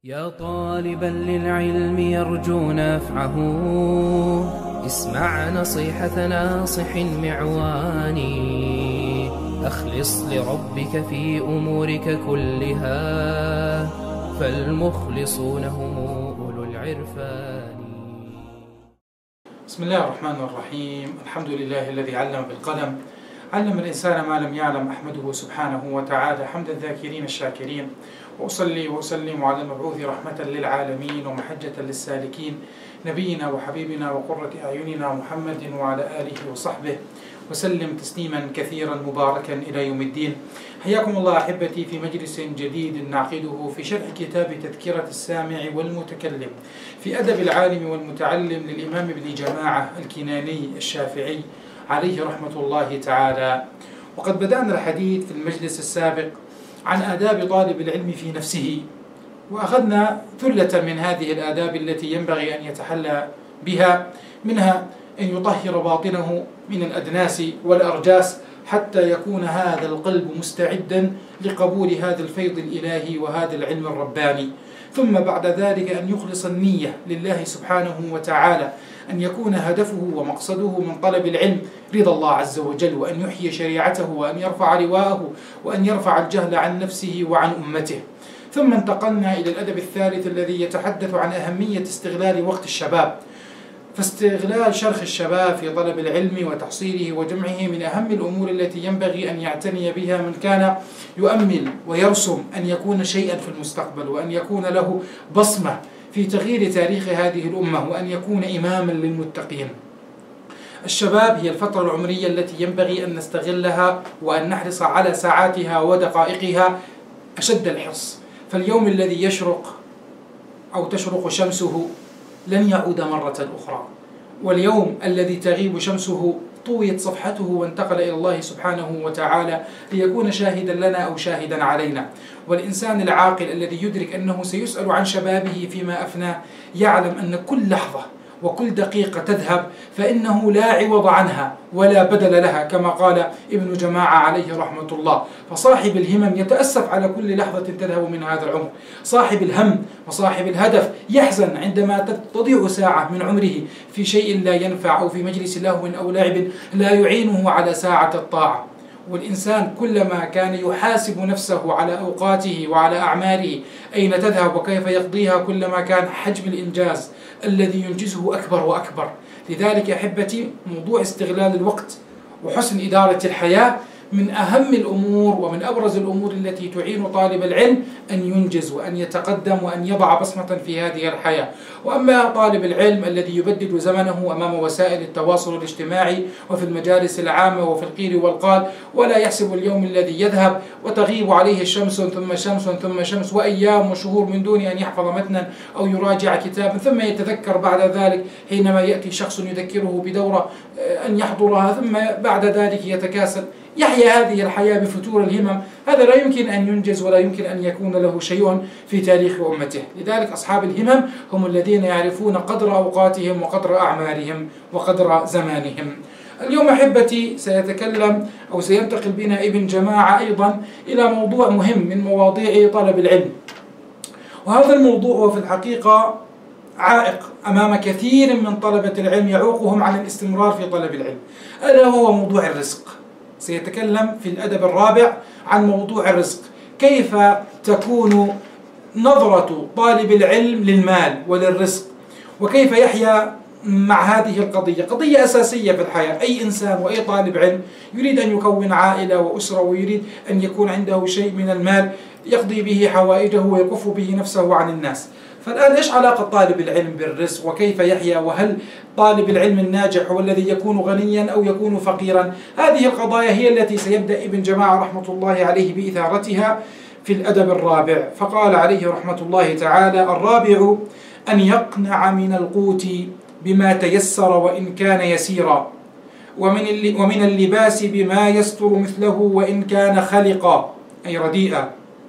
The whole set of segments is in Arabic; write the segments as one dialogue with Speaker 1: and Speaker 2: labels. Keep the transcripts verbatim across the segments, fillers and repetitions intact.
Speaker 1: يا طالبا للعلم يرجو نفعه، اسمع نصيحة ناصح معوان. أخلص لربك في أمورك كلها، فالمخلصون هم أولو العرفان.
Speaker 2: بسم الله الرحمن الرحيم. الحمد لله الذي علم بالقلم، علم الإنسان ما لم يعلم. أحمده سبحانه وتعالى حمد الذاكرين الشاكرين، وأصلي وأسلم على المبعوث رحمة للعالمين ومحجة للسالكين، نبينا وحبيبنا وقرة أعيننا محمد وعلى آله وصحبه وسلم تسليما كثيرا مباركا إلى يوم الدين. حياكم الله أحبتي في مجلس جديد نعقده في شرح كتاب تذكرة السامع والمتكلم في أدب العالم والمتعلم للإمام ابن جماعة الكناني الشافعي عليه رحمة الله تعالى. وقد بدأنا الحديث في المجلس السابق عن آداب طالب العلم في نفسه، وأخذنا ثلة من هذه الآداب التي ينبغي أن يتحلى بها، منها أن يطهر باطنه من الأدناس والأرجاس حتى يكون هذا القلب مستعدا لقبول هذا الفيض الإلهي وهذا العلم الرباني، ثم بعد ذلك أن يخلص النية لله سبحانه وتعالى، أن يكون هدفه ومقصده من طلب العلم رضا الله عز وجل، وأن يحيي شريعته، وأن يرفع لواءه، وأن يرفع الجهل عن نفسه وعن أمته. ثم انتقلنا إلى الأدب الثالث الذي يتحدث عن أهمية استغلال وقت الشباب، فاستغلال شرخ الشباب في طلب العلم وتحصيله وجمعه من أهم الأمور التي ينبغي أن يعتني بها من كان يؤمل ويرسم أن يكون شيئا في المستقبل، وأن يكون له بصمة في تغيير تاريخ هذه الأمة، وأن يكون إماما للمتقين. الشباب هي الفترة العمرية التي ينبغي أن نستغلها وأن نحرص على ساعاتها ودقائقها أشد الحرص، فاليوم الذي يشرق أو تشرق شمسه لن يعود مرة أخرى، واليوم الذي تغيب شمسه طويت صفحته وانتقل إلى الله سبحانه وتعالى ليكون شاهدا لنا أو شاهدا علينا. والإنسان العاقل الذي يدرك أنه سيسأل عن شبابه فيما أفناه يعلم أن كل لحظة وكل دقيقة تذهب فإنه لا عوض عنها ولا بدل لها، كما قال ابن جماعة عليه رحمة الله. فصاحب الهمم يتأسف على كل لحظة تذهب من هذا العمر، صاحب الهم وصاحب الهدف يحزن عندما تضيع ساعة من عمره في شيء لا ينفع أو في مجلس لهو أو لعب لا يعينه على ساعة الطاعة. والإنسان كلما كان يحاسب نفسه على أوقاته وعلى أعماله أين تذهب وكيف يقضيها، كلما كان حجم الإنجاز الذي ينجزه أكبر وأكبر. لذلك أحبتي، موضوع استغلال الوقت وحسن إدارة الحياة من أهم الأمور ومن أبرز الأمور التي تعين طالب العلم أن ينجز وأن يتقدم وأن يضع بصمة في هذه الحياة. وأما طالب العلم الذي يبدد زمنه أمام وسائل التواصل الاجتماعي وفي المجالس العامة وفي القيل والقال، ولا يحسب اليوم الذي يذهب وتغيب عليه الشمس ثم شمس ثم شمس وأيام وشهور من دون أن يحفظ متنا أو يراجع كتابا، ثم يتذكر بعد ذلك حينما يأتي شخص يذكره بدورة أن يحضرها، ثم بعد ذلك يتكاسل، يحيا هذه الحياة بفتور الهمم. هذا لا يمكن أن ينجز ولا يمكن أن يكون له شيء في تاريخ أمته. لذلك أصحاب الهمم هم الذين يعرفون قدر أوقاتهم وقدر أعمارهم وقدر زمانهم. اليوم أحبتي سيتكلم أو سينتقل بنا ابن جماعة أيضا إلى موضوع مهم من مواضيع طلب العلم، وهذا الموضوع هو في الحقيقة عائق أمام كثير من طلبة العلم يعوقهم عن الاستمرار في طلب العلم، ألا هو موضوع الرزق. سيتكلم في الأدب الرابع عن موضوع الرزق، كيف تكون نظرة طالب العلم للمال وللرزق، وكيف يحيا مع هذه القضية. قضية أساسية في الحياة. أي إنسان وأي طالب علم يريد أن يكون عائلة وأسرة ويريد أن يكون عنده شيء من المال يقضي به حوائجه ويكف به نفسه عن الناس. فالآن إيش علاقة طالب العلم بالرزق وكيف يحيا؟ وهل طالب العلم الناجح هو الذي يكون غنيا أو يكون فقيرا؟ هذه القضايا هي التي سيبدأ ابن جماعة رحمة الله عليه بإثارتها في الأدب الرابع. فقال عليه رحمة الله تعالى: الرابع أن يقنع من القوت بما تيسر وإن كان يسيرا، ومن ومن اللباس بما يستر مثله وإن كان خلقا أي رديئا.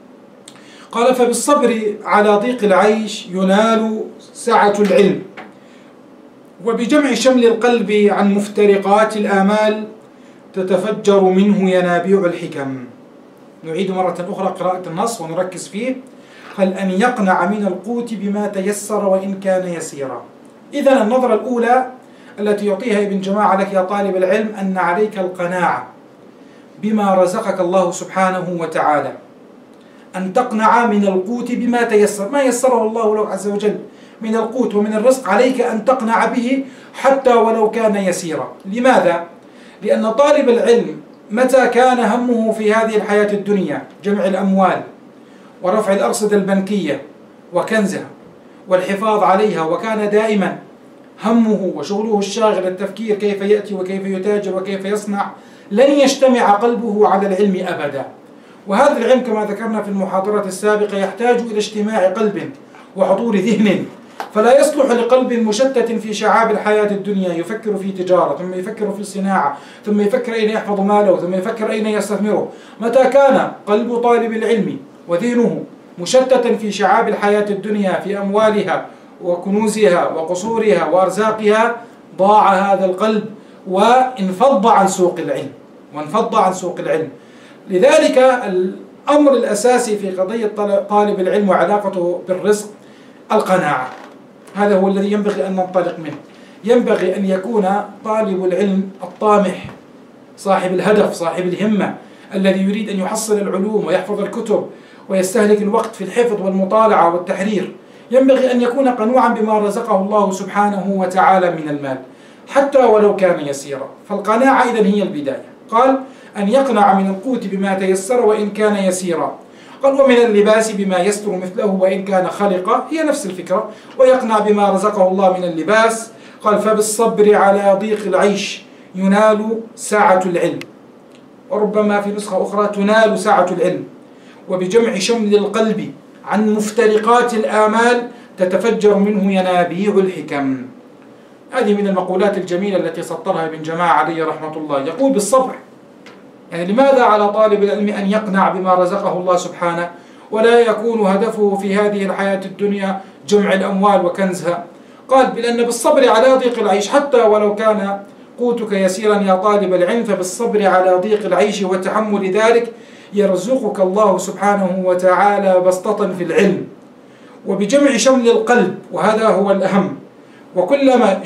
Speaker 2: قال: فبالصبر على ضيق العيش ينال سعة العلم، وبجمع شمل القلب عن مفترقات الآمال تتفجر منه ينابيع الحكم. نعيد مرة أخرى قراءة النص ونركز فيه. قال أن يقنع من القوت بما تيسر وإن كان يسيرا. إذن النظرة الأولى التي يعطيها ابن جماعة لك يا طالب العلم أن عليك القناعة بما رزقك الله سبحانه وتعالى، أن تقنع من القوت بما تيسر، ما يسره الله له عز وجل من القوت ومن الرزق عليك أن تقنع به حتى ولو كان يسيرا. لماذا؟ لأن طالب العلم متى كان همه في هذه الحياة الدنيا جمع الأموال ورفع الأرصدة البنكية وكنزها والحفاظ عليها، وكان دائما همه وشغله الشاغل التفكير كيف يأتي وكيف يتاجر وكيف يصنع، لن يجتمع قلبه على العلم أبدا. وهذا العلم كما ذكرنا في المحاضرة السابقة يحتاج إلى اجتماع قلب وحضور ذهن، فلا يصلح لقلب مشتت في شعاب الحياة الدنيا يفكر في تجارة ثم يفكر في صناعة ثم يفكر أين يحفظ ماله ثم يفكر أين يستثمره. متى كان قلب طالب العلم وذهنه مشتتا في شعاب الحياة الدنيا في أموالها وكنوزها وقصورها وأرزاقها، ضاع هذا القلب وانفض عن سوق العلم وانفض عن سوق العلم. لذلك الأمر الأساسي في قضية طالب العلم وعلاقته بالرزق القناعة، هذا هو الذي ينبغي أن ننطلق منه. ينبغي أن يكون طالب العلم الطامح صاحب الهدف صاحب الهمة الذي يريد أن يحصل العلوم ويحفظ الكتب ويستهلك الوقت في الحفظ والمطالعة والتحرير، ينبغي أن يكون قنوعا بما رزقه الله سبحانه وتعالى من المال حتى ولو كان يسيرا. فالقناعة إذن هي البداية. قال أن يقنع من القوت بما تيسر وإن كان يسيرا. قال ومن اللباس بما يستر مثله وإن كان خلقا، هي نفس الفكرة، ويقنع بما رزقه الله من اللباس. قال فبالصبر على ضيق العيش ينال سعة العلم، وربما في نسخة أخرى تنال سعة العلم، وبجمع شمل القلب عن مفترقات الآمال تتفجر منه ينابيع الحكم. هذه من المقولات الجميلة التي سطرها ابن جماعة عليه رحمة الله. يقول بالصبر، يعني لماذا على طالب العلم أن يقنع بما رزقه الله سبحانه ولا يكون هدفه في هذه الحياة الدنيا جمع الأموال وكنزها؟ قال بأن بالصبر على ضيق العيش، حتى ولو كان قوتك يسيرا يا طالب العلم، فبالصبر على ضيق العيش وتحمل ذلك يرزقك الله سبحانه وتعالى بسطة في العلم، وبجمع شمل القلب، وهذا هو الأهم. وكلما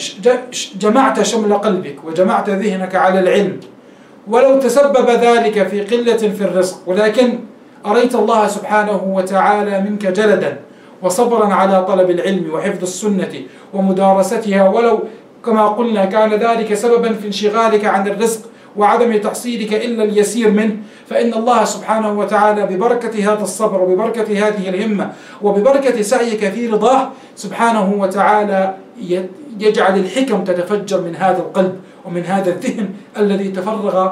Speaker 2: جمعت شمل قلبك وجمعت ذهنك على العلم، ولو تسبب ذلك في قلة في الرزق، ولكن أريت الله سبحانه وتعالى منك جلدا وصبرا على طلب العلم وحفظ السنة ومدارستها، ولو كما قلنا كان ذلك سببا في انشغالك عن الرزق وعدم تحصيلك إلا اليسير منه، فإن الله سبحانه وتعالى ببركة هذا الصبر وببركة هذه الهمة وببركة سعيك في رضاه سبحانه وتعالى يجعل الحكم تتفجر من هذا القلب ومن هذا الذهن الذي تفرغ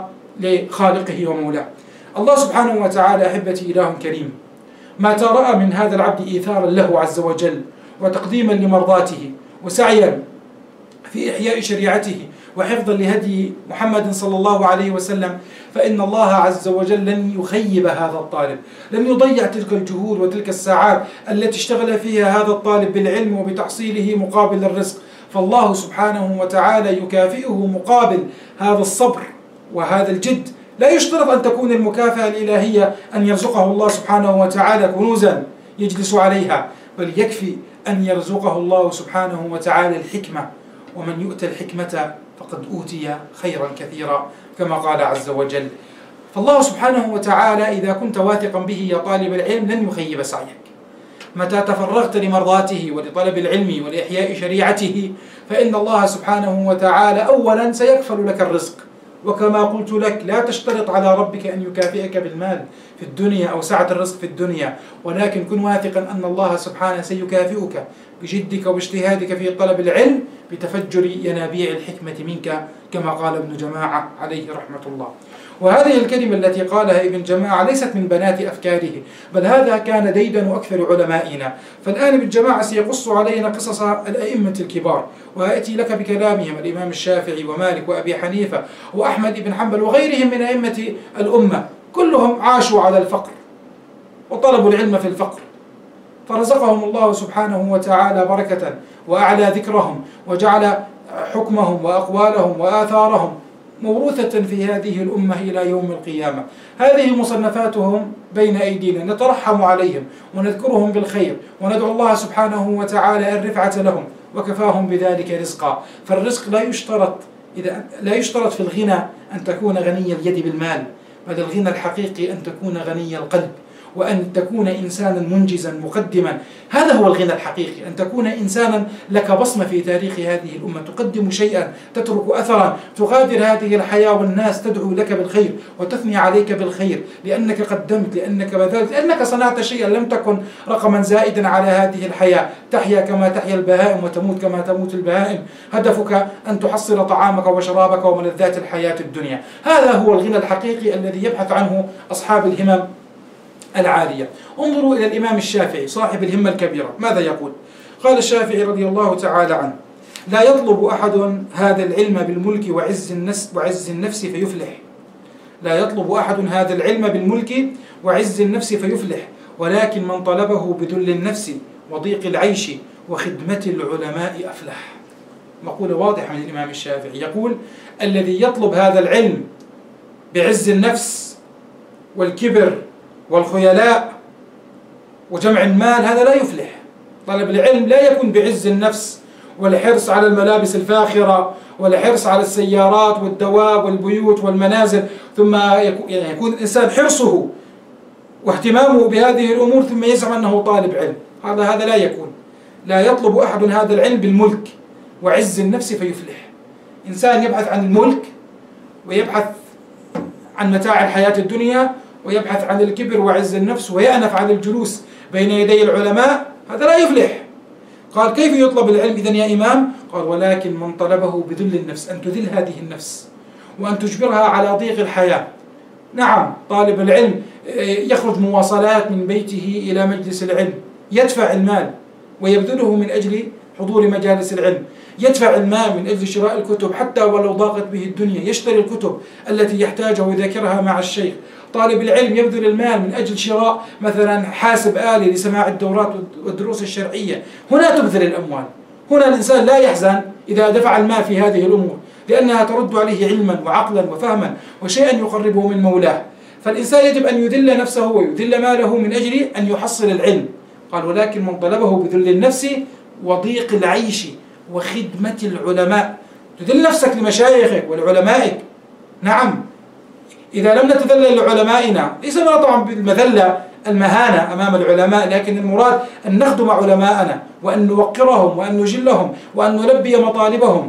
Speaker 2: لخالقه ومولاه. الله سبحانه وتعالى أحبتي إله كريم، ما ترأى من هذا العبد إيثارا له عز وجل وتقديما لمرضاته وسعيا في إحياء شريعته وحفظا لهدي محمد صلى الله عليه وسلم، فإن الله عز وجل لن يخيب هذا الطالب، لن يضيع تلك الجهود وتلك الساعات التي اشتغل فيها هذا الطالب بالعلم وبتحصيله مقابل الرزق. فالله سبحانه وتعالى يكافئه مقابل هذا الصبر وهذا الجد. لا يشترط أن تكون المكافأة الإلهية أن يرزقه الله سبحانه وتعالى كنوزا يجلس عليها، بل يكفي أن يرزقه الله سبحانه وتعالى الحكمة، ومن يؤتى الحكمة فقد أوتي خيرا كثيرا كما قال عز وجل. فالله سبحانه وتعالى إذا كنت واثقا به يا طالب العلم لن يخيب سعيك. متى تفرغت لمرضاته ولطلب العلم ولإحياء شريعته فإن الله سبحانه وتعالى أولا سيكفل لك الرزق، وكما قلت لك لا تشترط على ربك أن يكافئك بالمال في الدنيا أو سعة الرزق في الدنيا، ولكن كن واثقا أن الله سبحانه سيكافئك بجدك واجتهادك في طلب العلم بتفجر ينابيع الحكمة منك كما قال ابن جماعة عليه رحمة الله. وهذه الكلمة التي قالها ابن جماعة ليست من بنات أفكاره، بل هذا كان ديدن أكثر علمائنا. فالآن ابن جماعة سيقص علينا قصص الأئمة الكبار، وآتي لك بكلامهم الإمام الشافعي ومالك وأبي حنيفة وأحمد بن حنبل وغيرهم من أئمة الأمة، كلهم عاشوا على الفقر وطلبوا العلم في الفقر، فرزقهم الله سبحانه وتعالى بركة وأعلى ذكرهم وجعل حكمهم وأقوالهم وآثارهم موروثة في هذه الأمة إلى يوم القيامة. هذه مصنفاتهم بين أيدينا، نترحم عليهم ونذكرهم بالخير وندعو الله سبحانه وتعالى الرفعة لهم، وكفاهم بذلك رزقا. فالرزق لا يشترط إذا لا يشترط في الغنى أن تكون غني اليد بالمال، بل الغنى الحقيقي أن تكون غني القلب، وأن تكون إنسانا منجزا مقدما. هذا هو الغنى الحقيقي، أن تكون إنسانا لك بصمة في تاريخ هذه الأمة، تقدم شيئا، تترك أثرا، تغادر هذه الحياة والناس تدعو لك بالخير وتثني عليك بالخير، لأنك قدمت، لأنك بذلت، لأنك صنعت شيئا لم تكن رقما زائدا على هذه الحياة. تحيا كما تحيا البهائم وتموت كما تموت البهائم. هدفك أن تحصل طعامك وشرابك وملذات الحياة الدنيا. هذا هو الغنى الحقيقي الذي يبحث عنه أصحاب الهمم العالية. انظروا إلى الإمام الشافعي صاحب الهمة الكبيرة، ماذا يقول؟ قال الشافعي رضي الله تعالى عنه: لا يطلب أحد هذا العلم بالملك وعز النفس وعز النفس فيفلح. لا يطلب أحد هذا العلم بالملك وعز النفس فيفلح، ولكن من طلبه بذل النفس وضيق العيش وخدمة العلماء أفلح. مقولة واضحة من الإمام الشافعي، يقول: الذي يطلب هذا العلم بعز النفس والكبر والخيلاء وجمع المال هذا لا يفلح. طلب العلم لا يكون بعز النفس والحرص على الملابس الفاخرة والحرص على السيارات والدواب والبيوت والمنازل، ثم يعني يكون الإنسان حرصه واهتمامه بهذه الأمور ثم يزعم أنه طالب علم. هذا هذا لا يكون. لا يطلب أحد هذا العلم بالملك وعز النفس فيفلح. إنسان يبحث عن الملك ويبحث عن متاع الحياة الدنيا ويبحث عن الكبر وعز النفس ويأنف عن الجلوس بين يدي العلماء، هذا لا يفلح. قال: كيف يطلب العلم إذن يا إمام؟ قال: ولكن من طلبه بذل النفس، أن تذل هذه النفس وأن تجبرها على ضيق الحياة. نعم، طالب العلم يخرج مواصلات من بيته إلى مجلس العلم، يدفع المال ويبذله من أجل حضور مجالس العلم، يدفع المال من أجل شراء الكتب حتى ولو ضاقت به الدنيا، يشتري الكتب التي يحتاجها ويذاكرها مع الشيخ. طالب العلم يبذل المال من أجل شراء مثلا حاسب آلي لسماع الدورات والدروس الشرعية. هنا تبذل الأموال. هنا الإنسان لا يحزن إذا دفع المال في هذه الأمور، لأنها ترد عليه علما وعقلا وفهما وشيئا يقربه من مولاه. فالإنسان يجب أن يذل نفسه ويذل ماله من أجل أن يحصل العلم. قال: ولكن من طلبه بذل النفس وضيق العيش وخدمة العلماء. تذل نفسك لمشايخك ولعلمائك. نعم، إذا لم نتذلل لعلمائنا، ليس لنا طبعا بالمذلة المهانة أمام العلماء، لكن المراد أن نخدم علماءنا وأن نوقرهم وأن نجلهم وأن نلبي مطالبهم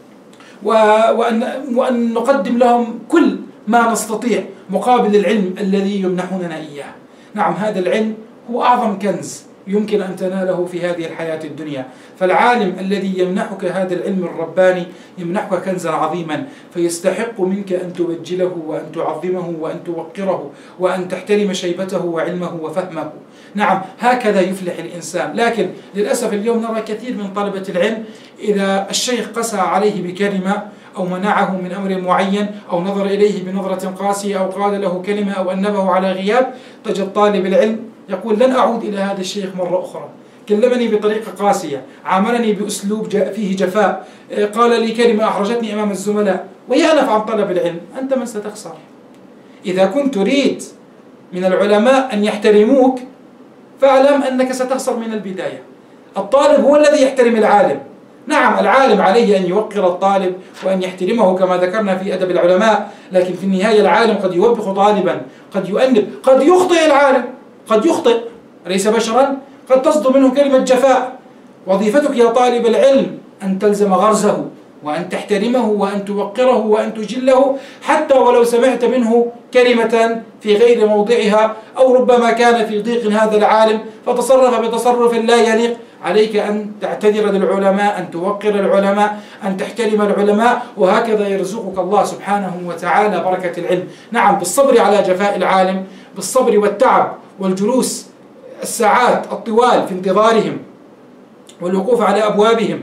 Speaker 2: وأن, وأن نقدم لهم كل ما نستطيع مقابل العلم الذي يمنحوننا إياه. نعم، هذا العلم هو أعظم كنز يمكن أن تناله في هذه الحياة الدنيا. فالعالم الذي يمنحك هذا العلم الرباني يمنحك كنزا عظيما، فيستحق منك أن تبجله وأن تعظمه وأن توقره وأن تحترم شيبته وعلمه وفهمه. نعم، هكذا يفلح الإنسان. لكن للأسف اليوم نرى كثير من طلبة العلم إذا الشيخ قسى عليه بكلمة أو منعه من أمر معين أو نظر إليه بنظرة قاسية أو قال له كلمة أو أنبه على غياب، تجد طالب العلم يقول: لن أعود إلى هذا الشيخ مرة أخرى، كلمني بطريقة قاسية، عاملني بأسلوب فيه جفاء، قال لي كلمة أحرجتني أمام الزملاء، ويأنف عن طلب العلم. أنت من ستخسر؟ إذا كنت تريد من العلماء أن يحترموك فاعلم أنك ستخسر من البداية. الطالب هو الذي يحترم العالم. نعم، العالم عليه أن يوقر الطالب وأن يحترمه كما ذكرنا في أدب العلماء، لكن في النهاية العالم قد يوبخ طالبا، قد يؤنب، قد يخطئ العالم، قد يخطئ، أليس بشرا؟ قد تصدر منه كلمة جفاء. وظيفتك يا طالب العلم أن تلزم غرزه وأن تحترمه وأن توقره وأن تجله، حتى ولو سمعت منه كلمة في غير موضعها أو ربما كان في ضيق هذا العالم فتصرف بتصرف لا يليق. عليك أن تعتذر للعلماء، أن توقر العلماء، أن تحترم العلماء، وهكذا يرزقك الله سبحانه وتعالى بركة العلم. نعم، بالصبر على جفاء العالم، بالصبر والتعب والجلوس الساعات الطوال في انتظارهم والوقوف على أبوابهم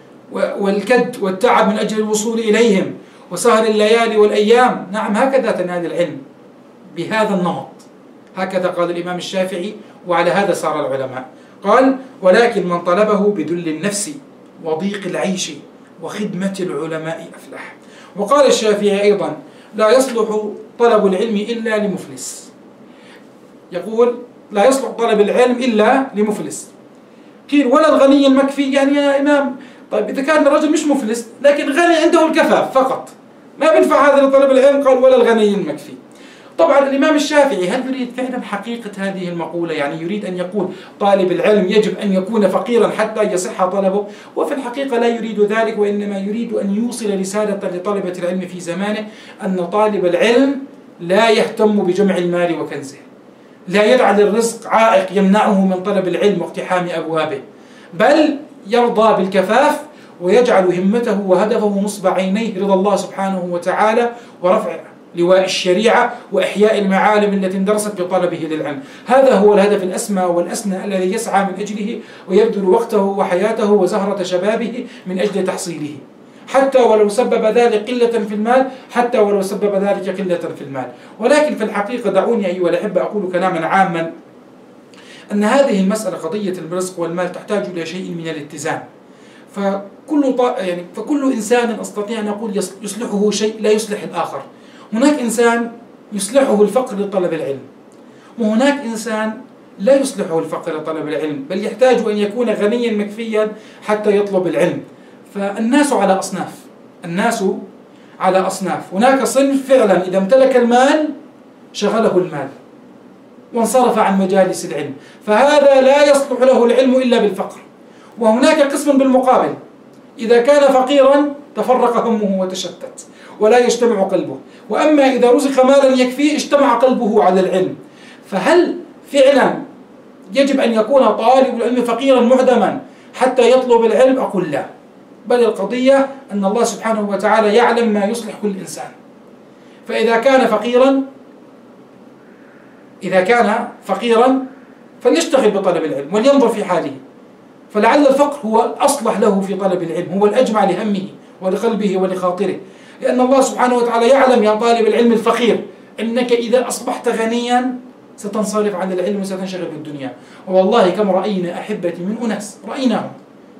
Speaker 2: والكد والتعب من أجل الوصول إليهم وسهر الليالي والأيام. نعم، هكذا تنال العلم، بهذا النمط. هكذا قال الإمام الشافعي، وعلى هذا صار العلماء. قال: ولكن من طلبه بذل النفس وضيق العيش وخدمة العلماء أفلح. وقال الشافعي أيضا: لا يصلح طلب العلم إلا لمفلس. يقول: لا يصلح طلب العلم إلا لمفلس. قيل: ولا الغني المكفي؟ يعني يا إمام، طيب إذا كان الرجل مش مفلس لكن غني عنده الكفاف فقط ما بينفع هذا لطلب العلم؟ قال: ولا الغني المكفي. طبعا الإمام الشافعي هل يريد فعلا حقيقة هذه المقولة؟ يعني يريد أن يقول طالب العلم يجب أن يكون فقيرا حتى يصح طلبه؟ وفي الحقيقة لا يريد ذلك، وإنما يريد أن يوصل رسالة لطلبة العلم في زمانه أن طالب العلم لا يهتم بجمع المال وكنزه، لا يجعل الرزق عائق يمنعه من طلب العلم واقتحام أبوابه، بل يرضى بالكفاف ويجعل همته وهدفه نصب عينيه رضا الله سبحانه وتعالى ورفع لواء الشريعة وإحياء المعالم التي اندرست بطلبه للعلم. هذا هو الهدف الأسمى والأسنى الذي يسعى من أجله ويبذل وقته وحياته وزهرة شبابه من أجل تحصيله، حتى ولو سبب ذلك قلة في المال، حتى ولو سبب ذلك قلة في المال. ولكن في الحقيقة دعوني أيها الأحبة أقول كلاما عاما، أن هذه المسألة قضية الرزق والمال تحتاج إلى شيء من الاتزان. فكل يعني فكل إنسان أستطيع أن أقول يصلحه شيء لا يصلح الآخر. هناك إنسان يصلحه الفقر لطلب العلم، وهناك إنسان لا يصلحه الفقر لطلب العلم، بل يحتاج أن يكون غنيا مكفيا حتى يطلب العلم. فالناس على أصناف، الناس على أصناف. هناك صنف فعلا إذا امتلك المال شغله المال وانصرف عن مجالس العلم، فهذا لا يصلح له العلم إلا بالفقر. وهناك قسم بالمقابل إذا كان فقيرا تفرق همه وتشتت ولا يجتمع قلبه، وأما إذا رزق مالا يكفيه اجتمع قلبه على العلم. فهل فعلا يجب أن يكون طالب العلم فقيرا معدما حتى يطلب العلم؟ أقول لا، بل القضية أن الله سبحانه وتعالى يعلم ما يصلح كل إنسان. فإذا كان فقيرا إذا كان فقيرا فليشتغل بطلب العلم ولينظر في حاله، فلعل الفقر هو الأصلح له في طلب العلم، هو الأجمع لهمه ولقلبه ولخاطره، لأن الله سبحانه وتعالى يعلم يا طالب العلم الفقير أنك إذا أصبحت غنيا ستنصرف عن العلم وستنشغل بالدنيا. والله كم رأينا أحبتي من أناس رأيناهم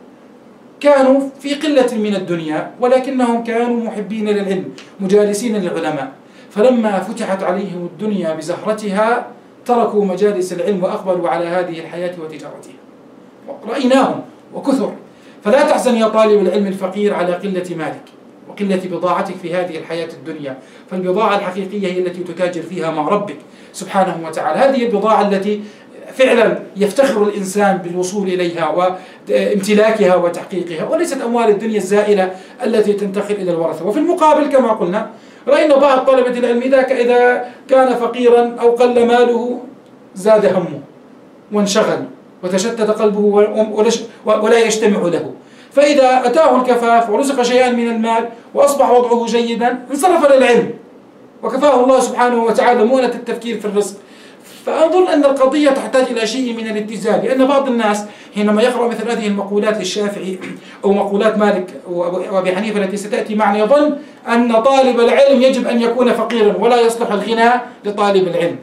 Speaker 2: كانوا في قلة من الدنيا ولكنهم كانوا محبين للعلم مجالسين للعلماء، فلما فتحت عليهم الدنيا بزهرتها تركوا مجالس العلم وأقبلوا على هذه الحياة وتجارتها. رأيناهم وكثر. فلا تحزن يا طالب العلم الفقير على قلة مالك وقلة بضاعتك في هذه الحياة الدنيا، فالبضاعة الحقيقية هي التي تتاجر فيها مع ربك سبحانه وتعالى. هذه البضاعة التي فعلا يفتخر الإنسان بالوصول إليها وامتلاكها وتحقيقها، وليست أموال الدنيا الزائلة التي تنتقل إلى الورثة. وفي المقابل كما قلنا رأينا بعض طلبة العلم إذا كان فقيرا أو قل ماله زاد همه وانشغل وتشتت قلبه ولا يجتمع له، فإذا أتاه الكفاف ورزق شيئا من المال وأصبح وضعه جيدا انصرف للعلم وكفاه الله سبحانه وتعالى مؤنة التفكير في الرزق. فأظن أن القضية تحتاج إلى شيء من الاتزان، لأن بعض الناس حينما يقرأ مثل هذه المقولات للشافعي أو مقولات مالك وأبي حنيفة التي ستأتي معنا يظن أن طالب العلم يجب أن يكون فقيرا ولا يصلح الغنى لطالب العلم.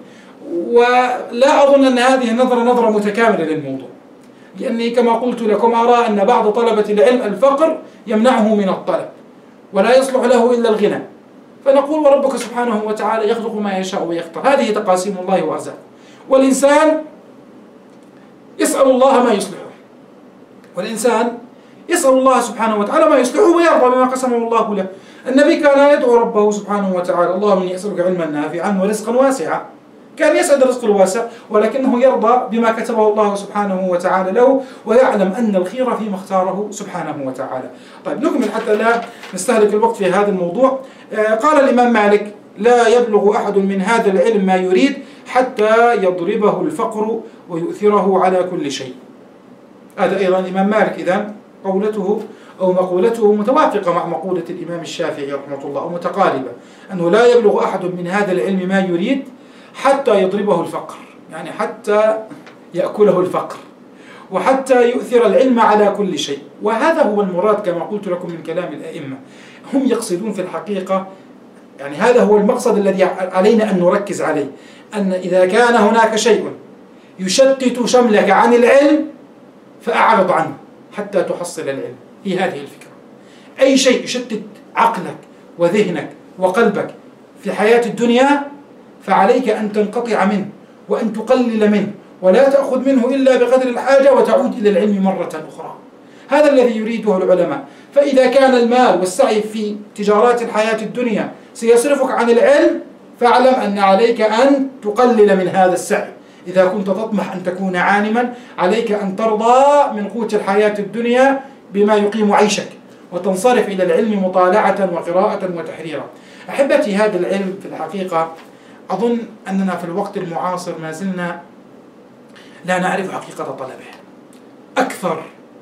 Speaker 2: ولا أظن أن هذه النظرة نظرة متكاملة للموضوع، لأني كما قلت لكم أرى أن بعض طلبة العلم الفقر يمنعه من الطلب ولا يصلح له إلا الغنى، فنقول وربك سبحانه وتعالى يخلق ما يشاء ويختار، هذه تقاسيم الله وأرزاقه، والإنسان يسأل الله ما يصلحه، والإنسان يسأل الله سبحانه وتعالى ما يصلحه ويرضى بما قسمه الله له. النبي كان يدعو ربه سبحانه وتعالى اللهم إني أسألك علما نافعا ورزقا واسعا، كان يسأل الرزق الواسع ولكنه يرضى بما كتبه الله سبحانه وتعالى له ويعلم أن الخير فيما اختاره سبحانه وتعالى. طيب نكمل حتى لا نستهلك الوقت في هذا الموضوع. قال الإمام مالك لا يبلغ أحد من هذا العلم ما يريد حتى يضربه الفقر ويؤثره على كل شيء. هذا أيضا الإمام مالك إذن قولته أو مقولته متوافقة مع مقولة الإمام الشافعي رحمه الله أو متقاربة، أنه لا يبلغ أحد من هذا العلم ما يريد حتى يضربه الفقر، يعني حتى يأكله الفقر وحتى يؤثر العلم على كل شيء. وهذا هو المراد كما قلت لكم من كلام الأئمة، هم يقصدون في الحقيقة يعني هذا هو المقصد الذي علينا أن نركز عليه، أن إذا كان هناك شيء يشتت شملك عن العلم فأعرض عنه حتى تحصل العلم. هي هذه الفكرة، أي شيء يشتت عقلك وذهنك وقلبك في حياة الدنيا، فعليك أن تنقطع منه وأن تقلل منه ولا تأخذ منه إلا بقدر الحاجة وتعود إلى العلم مرة أخرى. هذا الذي يريده العلماء. فإذا كان المال والسعي في تجارات الحياة الدنيا سيصرفك عن العلم، فاعلم أن عليك أن تقلل من هذا السعي. إذا كنت تطمح أن تكون عالما، عليك أن ترضى من قوت الحياة الدنيا بما يقيم عيشك، وتنصرف إلى العلم مطالعة وقراءة وتحريرا. أحبتي، هذا العلم في الحقيقة أظن أننا في الوقت المعاصر ما زلنا لا نعرف حقيقة طلبه. أكثر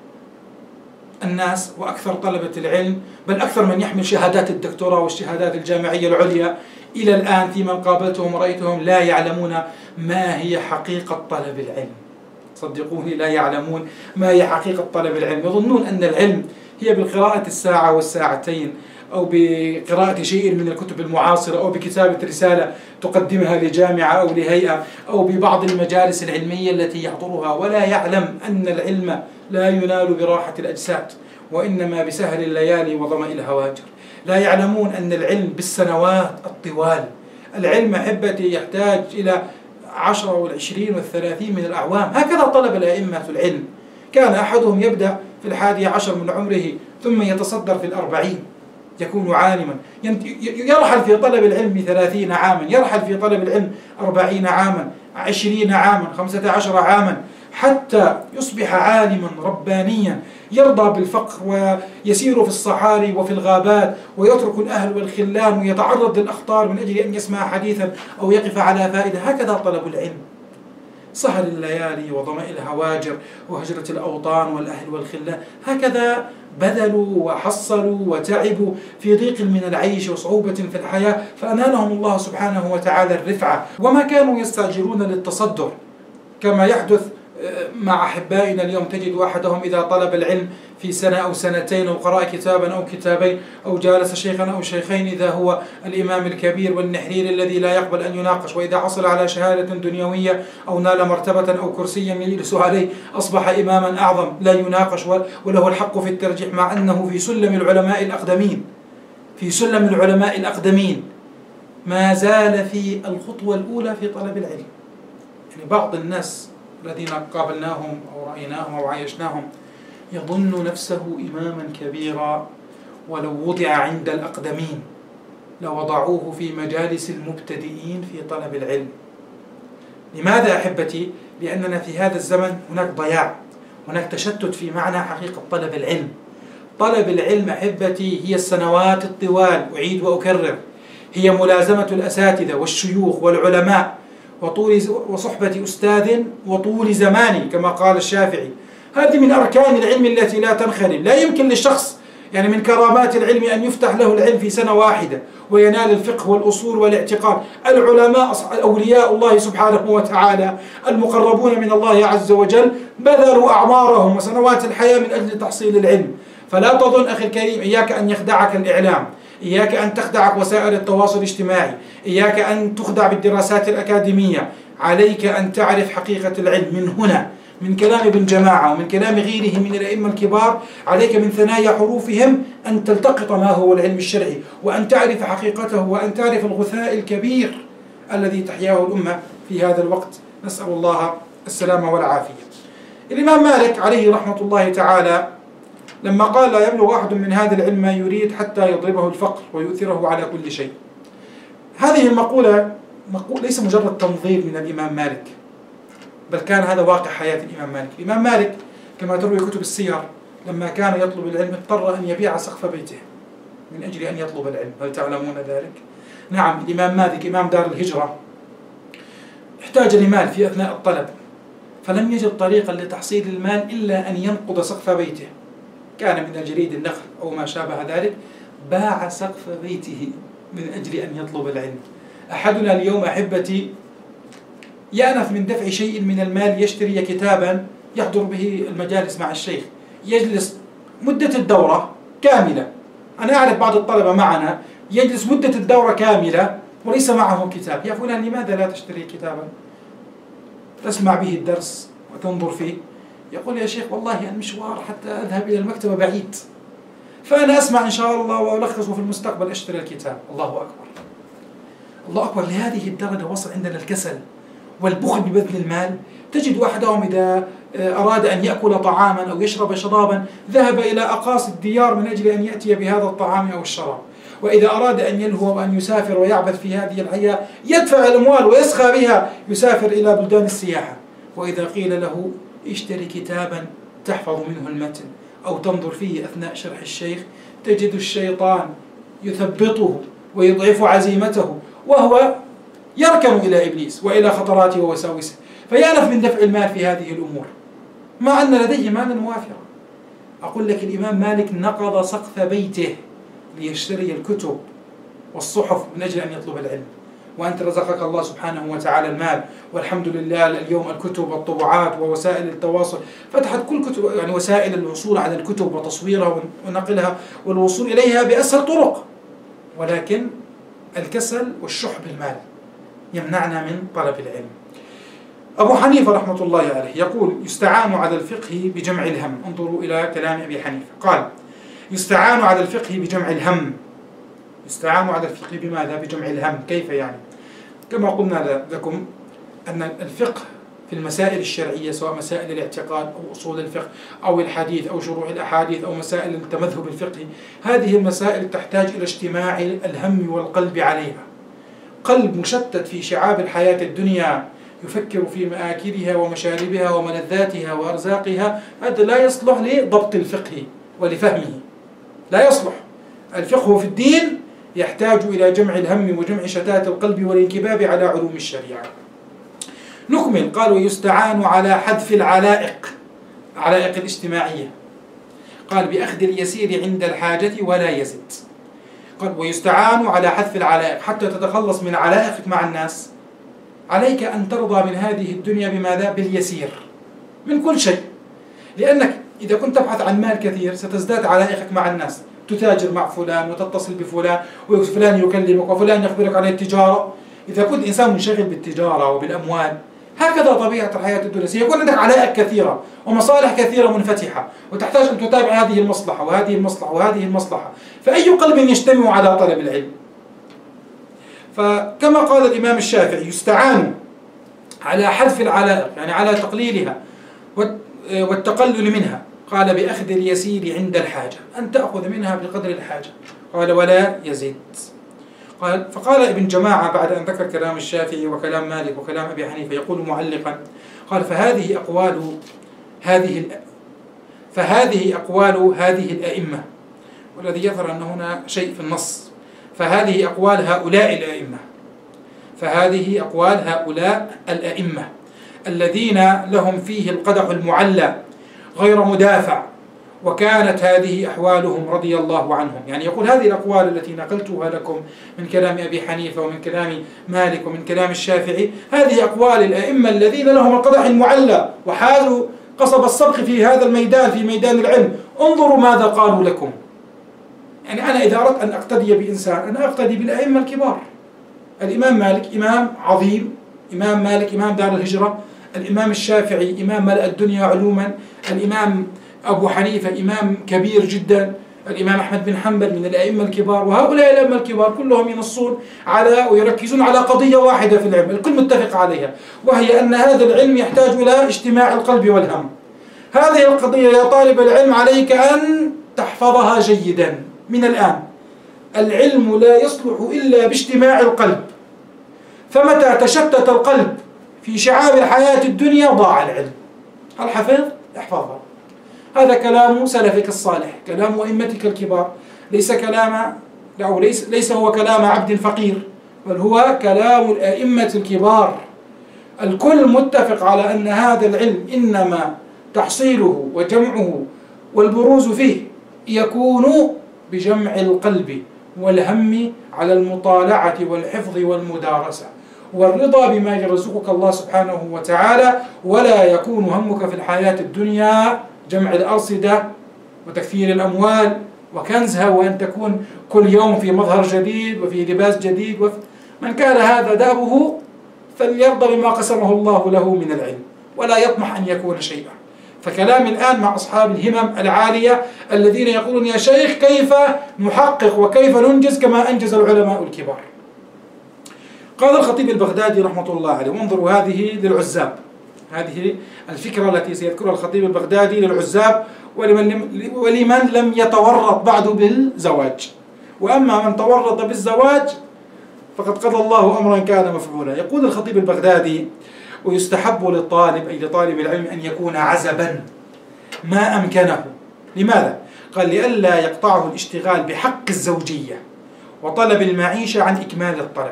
Speaker 2: الناس وأكثر طلبة العلم، بل أكثر من يحمل شهادات الدكتوراه والشهادات الجامعية العليا إلى الآن، في من قابلتهم ورأيتهم لا يعلمون ما هي حقيقة طلب العلم. صدقوني، لا يعلمون ما هي حقيقة طلب العلم. يظنون أن العلم هي بالقراءة الساعة والساعتين، أو بقراءة شيء من الكتب المعاصرة، أو بكتابة رسالة تقدمها لجامعة أو لهيئة، أو ببعض المجالس العلمية التي يحضرها، ولا يعلم أن العلم لا ينال براحة الأجساد، وإنما بسهل الليالي وظمأ الهواجر. لا يعلمون أن العلم بالسنوات الطوال. العلم أحبتي يحتاج إلى عشرة والعشرين والثلاثين من الأعوام. هكذا طلب الأئمة العلم. كان أحدهم يبدأ في الحادي عشر من عمره ثم يتصدر في الأربعين، يكون عالما، يرحل في طلب العلم ثلاثين عاما، يرحل في طلب العلم أربعين عاما، عشرين عاما، خمسة عشر عاما، حتى يصبح عالما ربانيا يرضى بالفقر ويسير في الصحاري وفي الغابات ويترك الأهل والخلان ويتعرض للأخطار من أجل أن يسمع حديثا أو يقف على فائدة. هكذا طلب العلم. سهر الليالي وظمأ الهواجر وهجرة الأوطان والأهل والخلان، هكذا بذلوا وحصلوا وتعبوا في ضيق من العيش وصعوبة في الحياة، فأنالهم الله سبحانه وتعالى الرفعة. وما كانوا يستعجلون للتصدر كما يحدث مع أحبائنا اليوم. تجد أحدهم إذا طلب العلم في سنة أو سنتين، أو قرأ كتابا أو كتابين، أو جالس شيخا أو شيخين، إذا هو الإمام الكبير والنحرير الذي لا يقبل أن يناقش. وإذا حصل على شهادة دنيوية أو نال مرتبة أو كرسيا يجلس عليه أصبح إماما أعظم لا يناقش وله الحق في الترجيح، مع أنه في سلم العلماء الأقدمين في سلم العلماء الأقدمين ما زال في الخطوة الأولى في طلب العلم. يعني بعض الناس الذين قابلناهم أو رأيناهم أو عايشناهم يظن نفسه إماما كبيرا، ولو وضع عند الأقدمين لوضعوه في مجالس المبتدئين في طلب العلم. لماذا أحبتي؟ لأننا في هذا الزمن هناك ضياع، هناك تشتت في معنى حقيقة طلب العلم. طلب العلم أحبتي هي السنوات الطوال، أعيد وأكرر، هي ملازمة الأساتذة والشيوخ والعلماء، وطول وصحبة أستاذ وطول زمان كما قال الشافعي. هذه من أركان العلم التي لا تنخرم. لا يمكن للشخص يعني من كرامات العلم أن يفتح له العلم في سنة واحدة وينال الفقه والأصول والاعتقاد. العلماء أولياء الله سبحانه وتعالى المقربون من الله عز وجل بذلوا أعمارهم وسنوات الحياة من أجل تحصيل العلم. فلا تظن أخي الكريم، إياك أن يخدعك الإعلام، إياك أن تخدعك وسائل التواصل الاجتماعي، إياك أن تخدع بالدراسات الأكاديمية. عليك أن تعرف حقيقة العلم من هنا، من كلام ابن جماعة ومن كلام غيره من الأئمة الكبار. عليك من ثنايا حروفهم أن تلتقط ما هو العلم الشرعي، وأن تعرف حقيقته، وأن تعرف الغثاء الكبير الذي تحياه الأمة في هذا الوقت. نسأل الله السلامة والعافية. الإمام مالك عليه رحمة الله تعالى لما قال لا يبلغ أحد من هذا العلم ما يريد حتى يضربه الفقر ويؤثره على كل شيء، هذه المقولة مقولة ليس مجرد تنظير من الإمام مالك، بل كان هذا واقع حياة الإمام مالك. الإمام مالك كما تروي كتب السير لما كان يطلب العلم اضطر أن يبيع سقف بيته من أجل أن يطلب العلم. هل تعلمون ذلك؟ نعم، الإمام مالك إمام دار الهجرة احتاج لمال في أثناء الطلب، فلم يجد طريقا لتحصيل المال إلا أن ينقض سقف بيته، كان من الجريد النخل أو ما شابه ذلك. باع سقف بيته من أجل أن يطلب العلم. أحدنا اليوم أحبتي يأنف من دفع شيء من المال يشتري كتابا يحضر به المجالس مع الشيخ، يجلس مدة الدورة كاملة. أنا أعرف بعض الطلبة معنا يجلس مدة الدورة كاملة وليس معه كتاب. يا فلان لماذا لا تشتري كتابا تسمع به الدرس وتنظر فيه؟ يقول يا شيخ والله المشوار حتى أذهب إلى المكتبة بعيد. فأنا أسمع إن شاء الله وألخص في المستقبل أشتري الكتاب. الله أكبر، الله أكبر. لهذه الدرجة وصل عندنا الكسل والبخل ببذل المال. تجد أحدهم إذا أراد أن يأكل طعاما أو يشرب شرابا ذهب إلى أقاصي الديار من أجل أن يأتي بهذا الطعام أو الشراب، وإذا أراد أن يلهو وأن يسافر ويعبث في هذه الحياة يدفع الأموال ويسخى بها، يسافر إلى بلدان السياحة. وإذا قيل له اشتري كتابا تحفظ منه المتن أو تنظر فيه أثناء شرح الشيخ، تجد الشيطان يثبطه ويضعف عزيمته، وهو يركن إلى إبليس وإلى خطراته ووساوسه، فيأنف من دفع المال في هذه الأمور مع أن لديه مالا وافرا. أقول لك الإمام مالك نقض سقف بيته ليشتري الكتب والصحف من أجل أن يطلب العلم، وأنت رزقك الله سبحانه وتعالى المال، والحمد لله. اليوم الكتب والطبعات ووسائل التواصل فتحت كل كتب، يعني وسائل الوصول على الكتب وتصويرها ونقلها والوصول إليها بأسهل طرق، ولكن الكسل والشح بالمال يمنعنا من طلب العلم. أبو حنيفة رحمة الله عليه يقول يستعان على الفقه بجمع الهم. انظروا إلى كلام أبي حنيفة، قال يستعان على الفقه بجمع الهم. يستعان على الفقه بماذا؟ بجمع الهم. كيف يعني؟ كما قلنا لكم أن الفقه في المسائل الشرعية سواء مسائل الاعتقاد أو أصول الفقه أو الحديث أو شروح الأحاديث أو مسائل التمذهب الفقهي، هذه المسائل تحتاج إلى اجتماع الهم والقلب عليها. قلب مشتت في شعاب الحياة الدنيا يفكر في مآكلها ومشاربها وملذاتها وأرزاقها، هذا لا يصلح لضبط الفقه ولفهمه، لا يصلح. الفقه في الدين يحتاج إلى جمع الهم وجمع شتات القلب والانكباب على علوم الشريعة. نكمل. قال ويستعان على حذف العلائق، العلائق الاجتماعية. قال بأخذ اليسير عند الحاجة ولا يزد. قال ويستعان على حذف العلائق حتى تتخلص من علائقك مع الناس. عليك أن ترضى من هذه الدنيا بماذا؟ باليسير من كل شيء، لأنك إذا كنت تبحث عن مال كثير ستزداد علائقك مع الناس، تتاجر مع فلان وتتصل بفلان وفلان يكلمك وفلان يخبرك عن التجارة. إذا كنت إنسان منشغل بالتجارة وبالأموال، هكذا طبيعة الحياة الدنيا، سيكون عندك علائق كثيرة ومصالح كثيرة منفتحة، وتحتاج أن تتابع هذه المصلحة وهذه المصلحة وهذه المصلحة. فأي قلب يجتمع على طلب العلم؟ فكما قال الإمام الشافعي يستعان على حذف العلائق، يعني على تقليلها والتقلل منها. قال بأخذ اليسير عند الحاجة، أن تأخذ منها بقدر الحاجة. قال ولا يزيد. قال فقال ابن جماعة بعد أن ذكر كلام الشافعي وكلام مالك وكلام أبي حنيفة يقول معلقا، قال فهذه أقوال هذه فهذه أقوال هذه الأئمة، والذي يظهر أن هنا شيء في النص، فهذه أقوال هؤلاء الأئمة، فهذه أقوال هؤلاء الأئمة الذين لهم فيه القدح المعلى غير مدافع، وكانت هذه أحوالهم رضي الله عنهم. يعني يقول هذه الأقوال التي نقلتها لكم من كلام أبي حنيفة ومن كلام مالك ومن كلام الشافعي، هذه أقوال الأئمة الذين لهم القدح المعلى وحازوا قصب السبق في هذا الميدان، في ميدان العلم. انظروا ماذا قالوا لكم. يعني أنا إذا أردت أن أقتدي بإنسان أنا أقتدي بالأئمة الكبار. الإمام مالك إمام عظيم، إمام مالك إمام دار الهجرة، الإمام الشافعي إمام ملأ الدنيا علوما، الإمام أبو حنيفة إمام كبير جدا، الإمام أحمد بن حنبل من الأئمة الكبار. وهؤلاء الأئمة الكبار كلهم ينصون على ويركزون على قضية واحدة في العلم، الكل متفق عليها، وهي أن هذا العلم يحتاج إلى اجتماع القلب والهم. هذه القضية يا طالب العلم عليك أن تحفظها جيدا من الآن. العلم لا يصلح إلا باجتماع القلب، فمتى تشتت القلب في شعاب الحياة الدنيا ضاع العلم. هل حفظ؟ احفظها. هذا كلام سلفك الصالح، كلام أئمتك الكبار، ليس كلام أو ليس ليس هو كلام عبد فقير، بل هو كلام الأئمة الكبار. الكل متفق على أن هذا العلم إنما تحصيله وجمعه والبروز فيه يكون بجمع القلب والهم على المطالعة والحفظ والمدارسة والرضا بما يرزقك الله سبحانه وتعالى، ولا يكون همك في الحياة الدنيا جمع الأرصدة وتكثير الأموال وكنزها، وأن تكون كل يوم في مظهر جديد وفي لباس جديد. وف... من كان هذا دابه فليرضى بما قسمه الله له من العلم ولا يطمح أن يكون شيئا. فكلامي الآن مع أصحاب الهمم العالية الذين يقولون يا شيخ كيف نحقق وكيف ننجز كما أنجز العلماء الكبار. قال الخطيب البغدادي رحمة الله عليه، وانظروا هذه للعزاب، هذه الفكرة التي سيذكرها الخطيب البغدادي للعزاب ولمن, ولمن لم يتورط بعد بالزواج. وأما من تورط بالزواج فقد قضى الله أمرا كان مفعولا. يقول الخطيب البغدادي: ويستحب للطالب أي لطالب العلم أن يكون عزبا ما أمكنه. لماذا؟ قال: لئلا يقطعه الاشتغال بحق الزوجية وطلب المعيشة عن إكمال الطلب.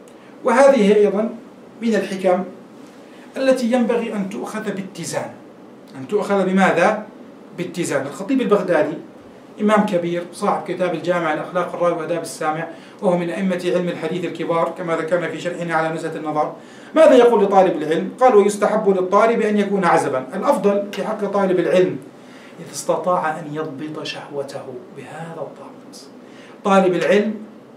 Speaker 2: وهذه أيضا من الحكم التي ينبغي أن تؤخذ باتزان، أن تؤخذ بماذا؟ باتزان. الخطيب البغدادي إمام كبير صاحب كتاب الجامع الأخلاق الراوي وآداب السامع، وهو من أئمة علم الحديث الكبار كما ذكرنا في شرحنا على نزهة النظر. ماذا يقول لطالب العلم؟ قال: ويستحب للطالب أن يكون عزبا. الأفضل في حق طالب العلم إذا استطاع أن يضبط شهوته بهذا الضابط. طالب العلم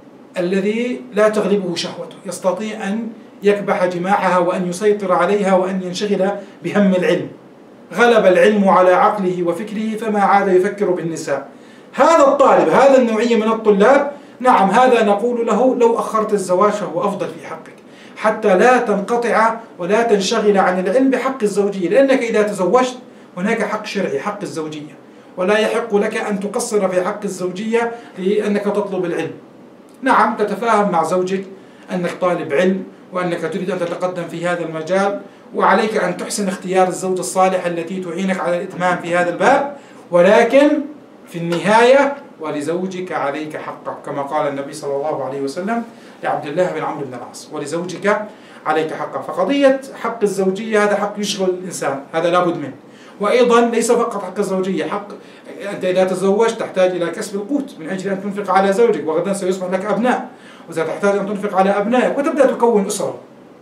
Speaker 2: الذي لا تغلبه شهوته يستطيع أن يكبح جماحها وأن يسيطر عليها وأن ينشغل بهم العلم. غلب العلم على عقله وفكره فما عاد يفكر بالنساء. هذا الطالب، هذا النوعية من الطلاب، نعم هذا نقول له لو أخرت الزواج فهو أفضل في حقك، حتى لا تنقطع ولا تنشغل عن العلم بحق الزوجية، لأنك إذا تزوجت هناك حق شرعي، حق الزوجية، ولا يحق لك أن تقصر في حق الزوجية لأنك تطلب العلم. نعم تتفاهم مع زوجك أنك طالب علم وأنك تريد أن تتقدم في هذا المجال، وعليك أن تحسن اختيار الزوجة الصالحة التي تعينك على الإتمام في هذا الباب، ولكن في النهاية ولزوجك عليك حقك، كما قال النبي صلى الله عليه وسلم لعبد الله بن عمرو بن العاص: ولزوجك عليك حقا. فقضية حق الزوجية هذا حق يشغل الإنسان، هذا لابد منه. وأيضا ليس فقط حق الزوجية، حق أنت إذا تزوجت تحتاج إلى كسب القوت من أجل أن تنفق على زوجك، وغدا سيصبح لك أبناء وستحتاج أن تنفق على أبنائك وتبدأ تكون أسرة.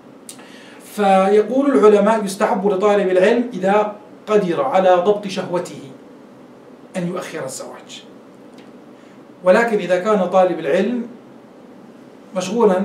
Speaker 2: فيقول العلماء: يستحب لطالب العلم إذا قدر على ضبط شهوته أن يؤخر الزواج. ولكن إذا كان طالب العلم مشغولا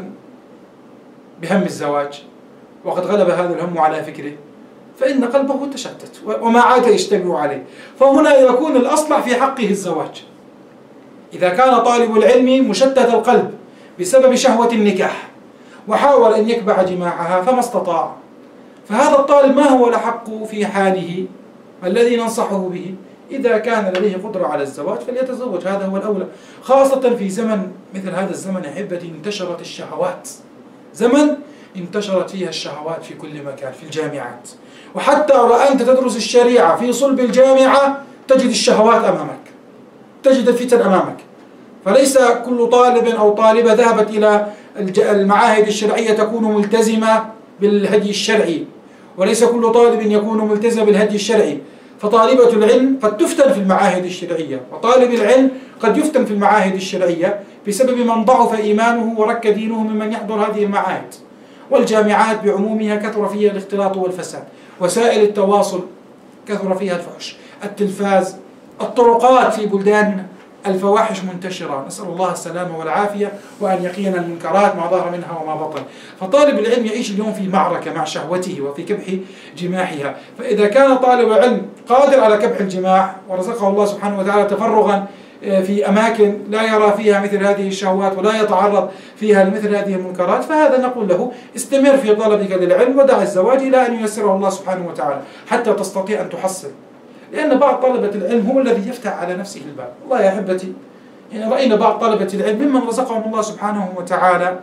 Speaker 2: بهم الزواج وقد غلب هذا الهم على فكره فإن قلبه تشتت وما عاد يجتمع عليه، فهنا يكون الأصلح في حقه الزواج. إذا كان طالب العلم مشتت القلب بسبب شهوة النكاح وحاول أن يكبح جماعها فما استطاع، فهذا الطالب ما هو لحق في حاله الذي ننصحه به؟ إذا كان لديه قدرة على الزواج فليتزوج، هذا هو الأولى، خاصة في زمن مثل هذا الزمن أحبتي انتشرت الشهوات، زمن انتشرت فيها الشهوات في كل مكان، في الجامعات، وحتى وأنت تدرس الشريعة في صلب الجامعة تجد الشهوات أمامك، تجد الفتن أمامك. فليس كل طالب أو طالبة ذهبت إلى المعاهد الشرعية تكون ملتزمة بالهدي الشرعي، وليس كل طالب يكون ملتزم بالهدي الشرعي. فطالبة العلم قد تفتن في المعاهد الشرعية، وطالب العلم قد يفتن في المعاهد الشرعية بسبب من ضعف إيمانه ورك دينه ممن يحضر هذه المعاهد. والجامعات بعمومها كثر فيها الاختلاط والفساد، وسائل التواصل كثر فيها الفحش، التلفاز، الطرقات في بلداننا الفواحش منتشرة، نسأل الله السلامة والعافية وأن يقينا المنكرات ما ظهر منها وما بطن. فطالب العلم يعيش اليوم في معركة مع شهوته وفي كبح جماحها. فإذا كان طالب العلم قادر على كبح الجماح ورزقه الله سبحانه وتعالى تفرغا في أماكن لا يرى فيها مثل هذه الشهوات ولا يتعرض فيها لمثل هذه المنكرات، فهذا نقول له استمر في طلبك للعلم ودع الزواج إلى أن ييسره الله سبحانه وتعالى حتى تستطيع أن تحصل. لأن بعض طلبة العلم هو الذي يفتح على نفسه الباب. والله يا أحبتي يعني رأينا بعض طلبة العلم ممن رزقهم الله سبحانه وتعالى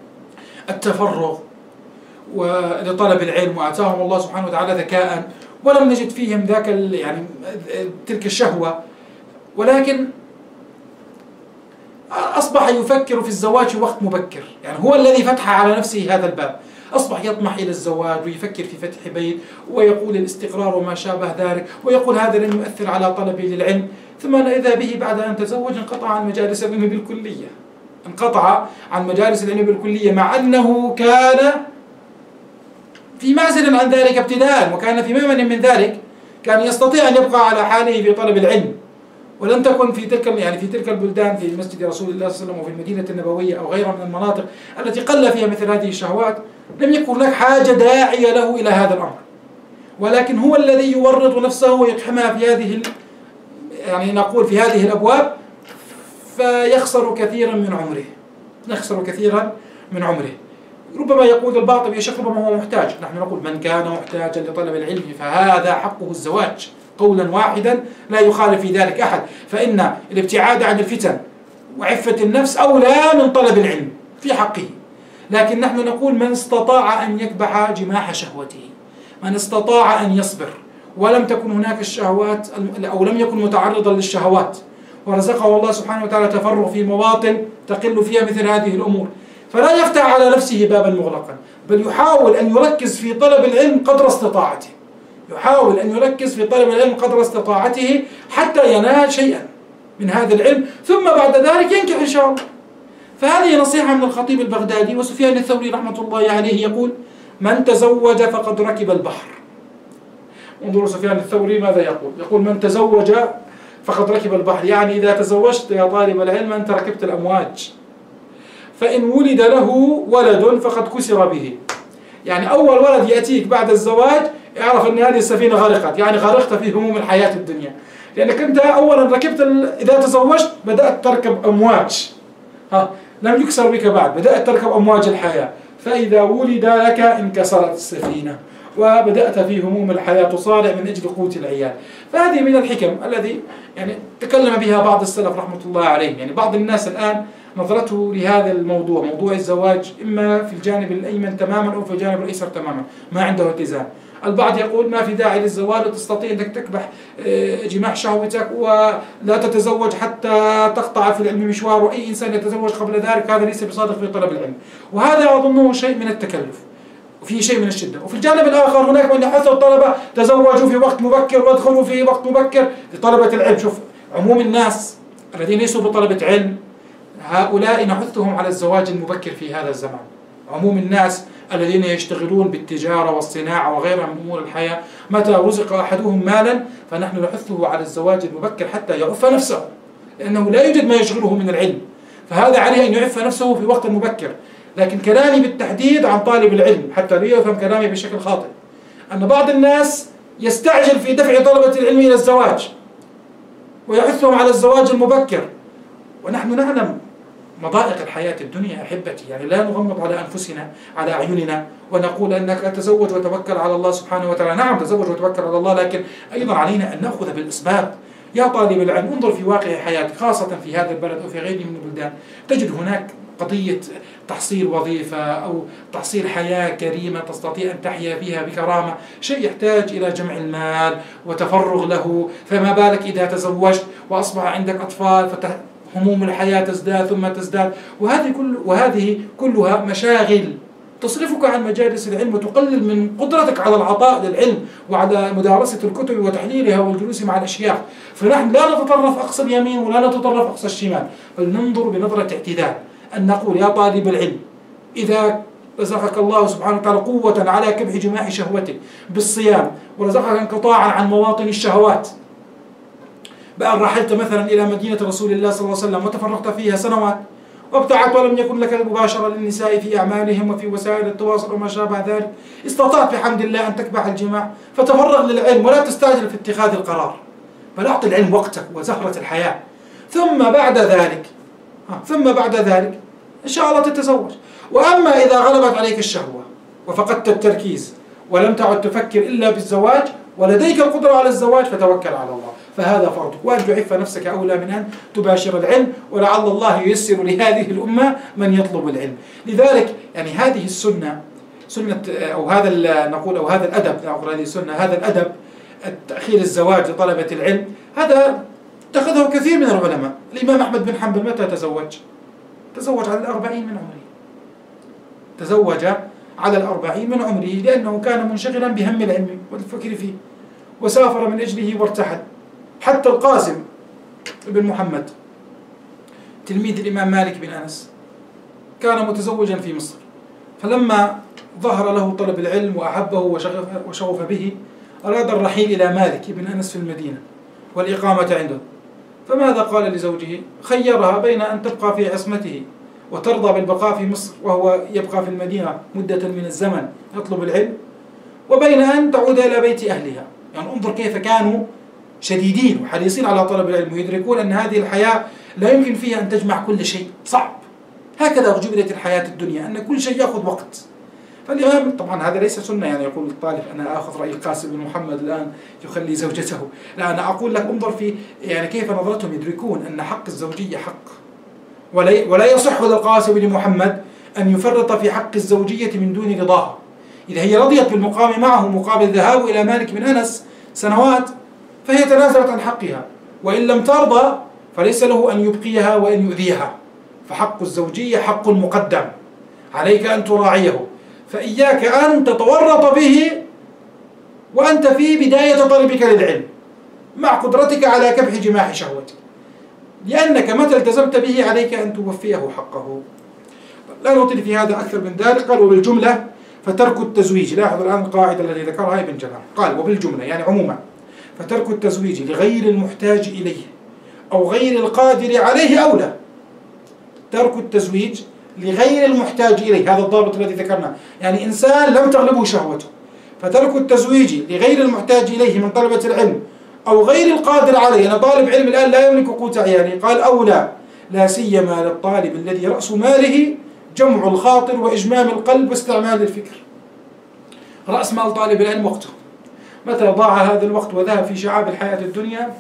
Speaker 2: التفرغ لطلب العلم وآتاهم الله سبحانه وتعالى ذكاء ولم نجد فيهم ذاك يعني تلك الشهوة، ولكن أصبح يفكر في الزواج في وقت مبكر. يعني هو الذي فتح على نفسه هذا الباب، أصبح يطمح إلى الزواج ويفكر في فتح بيت ويقول الاستقرار وما شابه ذلك، ويقول هذا لن يؤثر على طلبي للعلم، ثم إذا به بعد أن تزوج انقطع عن مجالس العلم بالكلية، انقطع عن مجالس العلم بالكلية مع أنه كان في معزل عن ذلك ابتداء، وكان في ممن من ذلك كان يستطيع أن يبقى على حاله في طلب العلم. ولم تكن في تلك يعني في تلك البلدان في مسجد رسول الله صلى الله عليه وسلم وفي المدينة النبوية أو غيرها من المناطق التي قل فيها مثل هذه الشهوات، لم يكن لك حاجة داعية له إلى هذا الأمر. ولكن هو الذي يورط نفسه ويقحمها في هذه يعني نقول في هذه الأبواب، فيخسر كثيرا من عمره، يخسر كثيرا من عمره. ربما يقول البعض يا شيخ ربما هو محتاج، نحن نقول من كان محتاجا لطلب العلم فهذا حقه الزواج قولا واحدا لا يخالف في ذلك أحد، فإن الابتعاد عن الفتن وعفة النفس أولى من طلب العلم في حقه. لكن نحن نقول من استطاع أن يكبح جماح شهوته، من استطاع أن يصبر ولم تكن هناك الشهوات أو لم يكن متعرضا للشهوات، ورزقه الله سبحانه وتعالى تفرغ في مواطن تقل فيها مثل هذه الأمور، فلا يفتح على نفسه بابا مغلقا، بل يحاول أن يركز في طلب العلم قدر استطاعته، يحاول أن يركز في طلب العلم قدر استطاعته حتى ينال شيئا من هذا العلم، ثم بعد ذلك ينكح إن شاء الله. فهذه نصيحة من الخطيب البغدادي. وسفيان الثوري رحمة الله عليه يقول: من تزوج فقد ركب البحر. انظروا سفيان الثوري ماذا يقول، يقول: من تزوج فقد ركب البحر، يعني إذا تزوجت يا طالب العلم أنت ركبت الأمواج. فإن ولد له ولد فقد كسر به، يعني أول ولد يأتيك بعد الزواج اعرف أن هذه السفينة غرقت، يعني غرقت في هموم الحياة الدنيا، لأنك أنت أولا ركبت ال... إذا تزوجت بدأت تركب أمواج، ها لم يكسر بك بعد، بدأت تركب أمواج الحياة، فإذا ولد لك انكسرت السفينة وبدأت في هموم الحياة تصارع من أجل قوت العيال. فهذه من الحكم الذي يعني تكلم بها بعض السلف رحمة الله عليهم. يعني بعض الناس الآن نظرته لهذا الموضوع، موضوع الزواج، إما في الجانب الأيمن تماما أو في الجانب الأيسر تماما، ما عنده اتزان. البعض يقول ما في داعي للزواج وتستطيع أنك تكبح جماح شهوتك ولا تتزوج حتى تقطع في العلم مشوار، وأي إنسان يتزوج قبل ذلك هذا ليس بصادق في طلب العلم، وهذا أظنه شيء من التكلف وفيه شيء من الشدة. وفي الجانب الآخر هناك من يحث الطلبة تزوجوا في وقت مبكر وادخلوا في وقت مبكر لطلبة العلم. شوف عموم الناس الذين ليسوا بطلبة علم هؤلاء نحثهم على الزواج المبكر في هذا الزمان. عموم الناس الذين يشتغلون بالتجارة والصناعة وغيرها من أمور الحياة، متى رزق أحدهم مالا فنحن نحثه على الزواج المبكر حتى يعف نفسه، لأنه لا يوجد ما يشغله من العلم، فهذا عليه أن يعف نفسه في وقت مبكر. لكن كلامي بالتحديد عن طالب العلم حتى لا يفهم كلامي بشكل خاطئ، أن بعض الناس يستعجل في دفع طلبة العلم إلى الزواج ويحثهم على الزواج المبكر، ونحن نعلم مضائق الحياة الدنيا أحبتي. يعني لا نغمض على أنفسنا على أعيننا ونقول أنك تزوج وتوكل على الله سبحانه وتعالى. نعم تزوج وتوكل على الله، لكن أيضا علينا أن نأخذ بالأسباب. يا طالب العلم انظر في واقع حياتك، خاصة في هذا البلد أو في غيره من البلدان، تجد هناك قضية تحصيل وظيفة أو تحصيل حياة كريمة تستطيع أن تحيا فيها بكرامة، شيء يحتاج إلى جمع المال وتفرغ له، فما بالك إذا تزوجت وأصبح عندك أطفال فهموم الحياة تزداد ثم تزداد. وهذه كل وهذه كلها مشاغل تصرفك عن مجالس العلم وتقلل من قدرتك على العطاء للعلم وعلى مدارسة الكتب وتحليلها والجلوس مع الأشياخ. فنحن لا نتطرف أقصى اليمين ولا نتطرف أقصى الشمال، بل ننظر بنظرة اعتدال، أن نقول يا طالب العلم إذا رزقك الله سبحانه وتعالى قوة على كبح جماح شهوتك بالصيام، ورزقك انقطاعا عن مواطن الشهوات، بأن رحلت مثلا إلى مدينة رسول الله صلى الله عليه وسلم وتفرغت فيها سنوات وابتعدت ولم يكن لك المباشرة للنساء في أعمالهم وفي وسائل التواصل وما شابه ذلك، استطعت بحمد الله أن تكبح الجماح، فتفرغ للعلم ولا تستعجل في اتخاذ القرار، بل أعطي العلم وقتك وزهرة الحياة. ثم بعد ذلك ثم بعد ذلك إن شاء الله تتزوج. وأما إذا غلبت عليك الشهوة وفقدت التركيز ولم تعد تفكر إلا بالزواج ولديك القدرة على الزواج فتوكل على الله، فهذا فرضك، وأن تعف نفسك أولى من أن تباشر العلم، ولعل الله ييسر لهذه الأمة من يطلب العلم. لذلك يعني هذه السنة سنة أو هذا نقول أو هذا الأدب، نقول هذه السنة هذا الأدب تأخير الزواج لطلبة العلم، هذا اتخذه كثير من العلماء. الإمام أحمد بن حنبل متى تزوج؟ تزوج على الأربعين من عمره، تزوج على الأربعين من عمره لأنه كان منشغلا بهم العلم والفكر فيه، وسافر من أجله وارتحل. حتى القاسم بن محمد تلميذ الإمام مالك بن أنس كان متزوجا في مصر، فلما ظهر له طلب العلم وأحبه وشغف, وشغف به أراد الرحيل إلى مالك بن أنس في المدينة والإقامة عنده، فماذا قال لزوجه؟ خيرها بين أن تبقى في عصمته وترضى بالبقاء في مصر وهو يبقى في المدينة مدة من الزمن يطلب العلم، وبين أن تعود إلى بيت أهلها. يعني انظر كيف كانوا شديدين وحريصين على طلب العلم، ويدركون أن هذه الحياة لا يمكن فيها أن تجمع كل شيء، صعب. هكذا جبلت الحياة الدنيا، أن كل شيء يأخذ وقت. فالإمام طبعا هذا ليس سنة، يعني يقول الطالب أنا آخذ رأي القاسم بن محمد الآن يخلي زوجته، لا، أنا أقول لك انظر في يعني كيف نظرتهم، يدركون أن حق الزوجية حق، ولا ولا يصح للقاسم بن محمد أن يفرط في حق الزوجية من دون رضاها. إذا هي رضيت بالمقام معه مقابل ذهاب إلى مالك بن أنس سنوات فهي تنازلت عن حقها، وإن لم ترضى فليس له أن يبقيها وأن يؤذيها. فحق الزوجية حق مقدم، عليك أن تراعيه، فإياك أن تتورط به وأنت في بداية طلبك للعلم مع قدرتك على كبح جماح شهوتك، لأنك متى التزمت به عليك أن توفيه حقه. لا نطيل في هذا أكثر من ذلك. قال وبالجملة فترك التزويج، لاحظ الآن القاعدة التي ذكرها ابن جمال، قال وبالجملة يعني عموما فترك التزويج لغير المحتاج إليه أو غير القادر عليه أولى. ترك التزويج لغير المحتاج إليه، هذا الضابط الذي ذكرناه، يعني إنسان لم تغلبه شهوته، فترك التزويج لغير المحتاج إليه من طلبة العلم أو غير القادر عليه. أنا طالب علم الآن لا يملك قوت عيالي، قال أولى، لا سيما للطالب الذي رأس ماله جمع الخاطر وإجمام القلب واستعمال الفكر. رأس مال طالب العلم وقته، متى ضاع هذا الوقت وذهب في شعاب الحياة الدنيا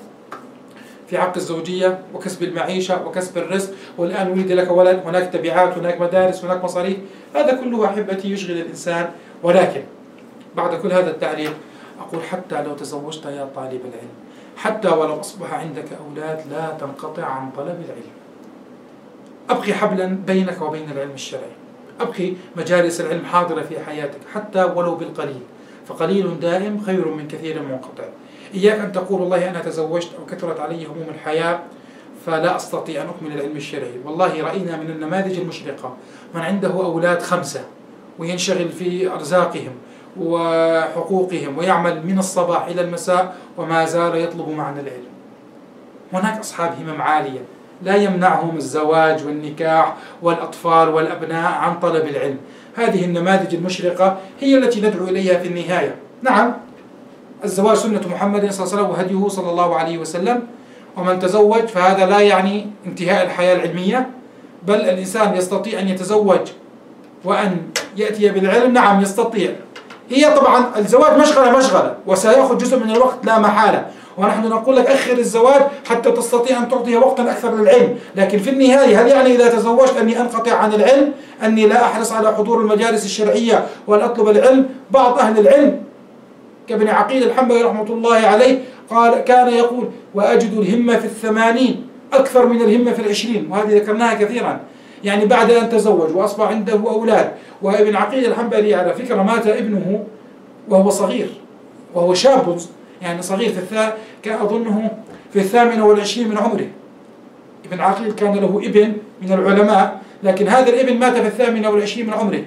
Speaker 2: في حق الزوجية وكسب المعيشة وكسب الرزق، والآن ولد لك ولد، هناك تبعات، هناك مدارس، هناك مصاريف، هذا كله أحبتي يشغل الإنسان. ولكن بعد كل هذا التعليق أقول حتى لو تزوجت يا طالب العلم، حتى ولو أصبح عندك أولاد، لا تنقطع عن طلب العلم. أبقي حبلا بينك وبين العلم الشرعي، أبقي مجالس العلم حاضرة في حياتك حتى ولو بالقليل، فقليل دائم خير من كثير منقطع. إياك أن تقول والله أنا تزوجت أو كثرت علي هموم الحياة فلا أستطيع أن أكمل العلم الشرعي. والله رأينا من النماذج المشرقة من عنده أولاد خمسة وينشغل في أرزاقهم وحقوقهم ويعمل من الصباح إلى المساء وما زال يطلب معنا العلم. هناك أصحاب همم عالية لا يمنعهم الزواج والنكاح والأطفال والأبناء عن طلب العلم. هذه النماذج المشرقة هي التي ندعو إليها في النهاية. نعم، الزواج سنة محمد صلى الله عليه وسلم وهديه صلى الله عليه وسلم، ومن تزوج فهذا لا يعني انتهاء الحياة العلمية، بل الإنسان يستطيع أن يتزوج وأن يأتي بالعلم. نعم يستطيع. هي طبعا الزواج مشغلة مشغلة وسيأخذ جزء من الوقت لا محالة، ونحن نقول لك أخر الزواج حتى تستطيع أن تعطيه وقتا أكثر للعلم. لكن في النهاية هل يعني إذا تزوجت أني أنقطع عن العلم، أني لا أحرص على حضور المجالس الشرعية وأن أطلب العلم؟ بعض أهل العلم كابن عقيل الحنبلي رحمة الله عليه قال كان يقول وأجد الهمة في الثمانين أكثر من الهمة في العشرين، وهذه ذكرناها كثيرا. يعني بعد أن تزوج وأصبح عنده أولاد، وابن عقيل الحنبلي على فكرة مات ابنه وهو صغير، وهو شاب يعني صغير، في الثا كان أظنه في الثامنة والعشرين من عمره. ابن عقيل كان له ابن من العلماء، لكن هذا الابن مات في الثامنة والعشرين من عمره،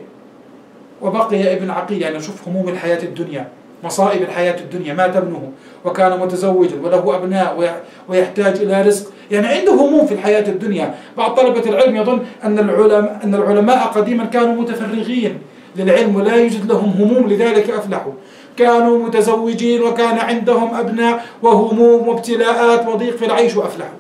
Speaker 2: وبقي ابن عقيل. يعني شوف هموم الحياة الدنيا، مصائب الحياة الدنيا، مات ابنه وكان متزوجا وله أبناء ويحتاج إلى رزق، يعني عنده هموم في الحياة الدنيا. بعض طلبة العلم يظن أن العلماء أن العلماء قديما كانوا متفرغين للعلم ولا يوجد لهم هموم لذلك أفلحوا. كانوا متزوجين وكان عندهم أبناء وهموم وابتلاءات وضيق في العيش وأفلحوا.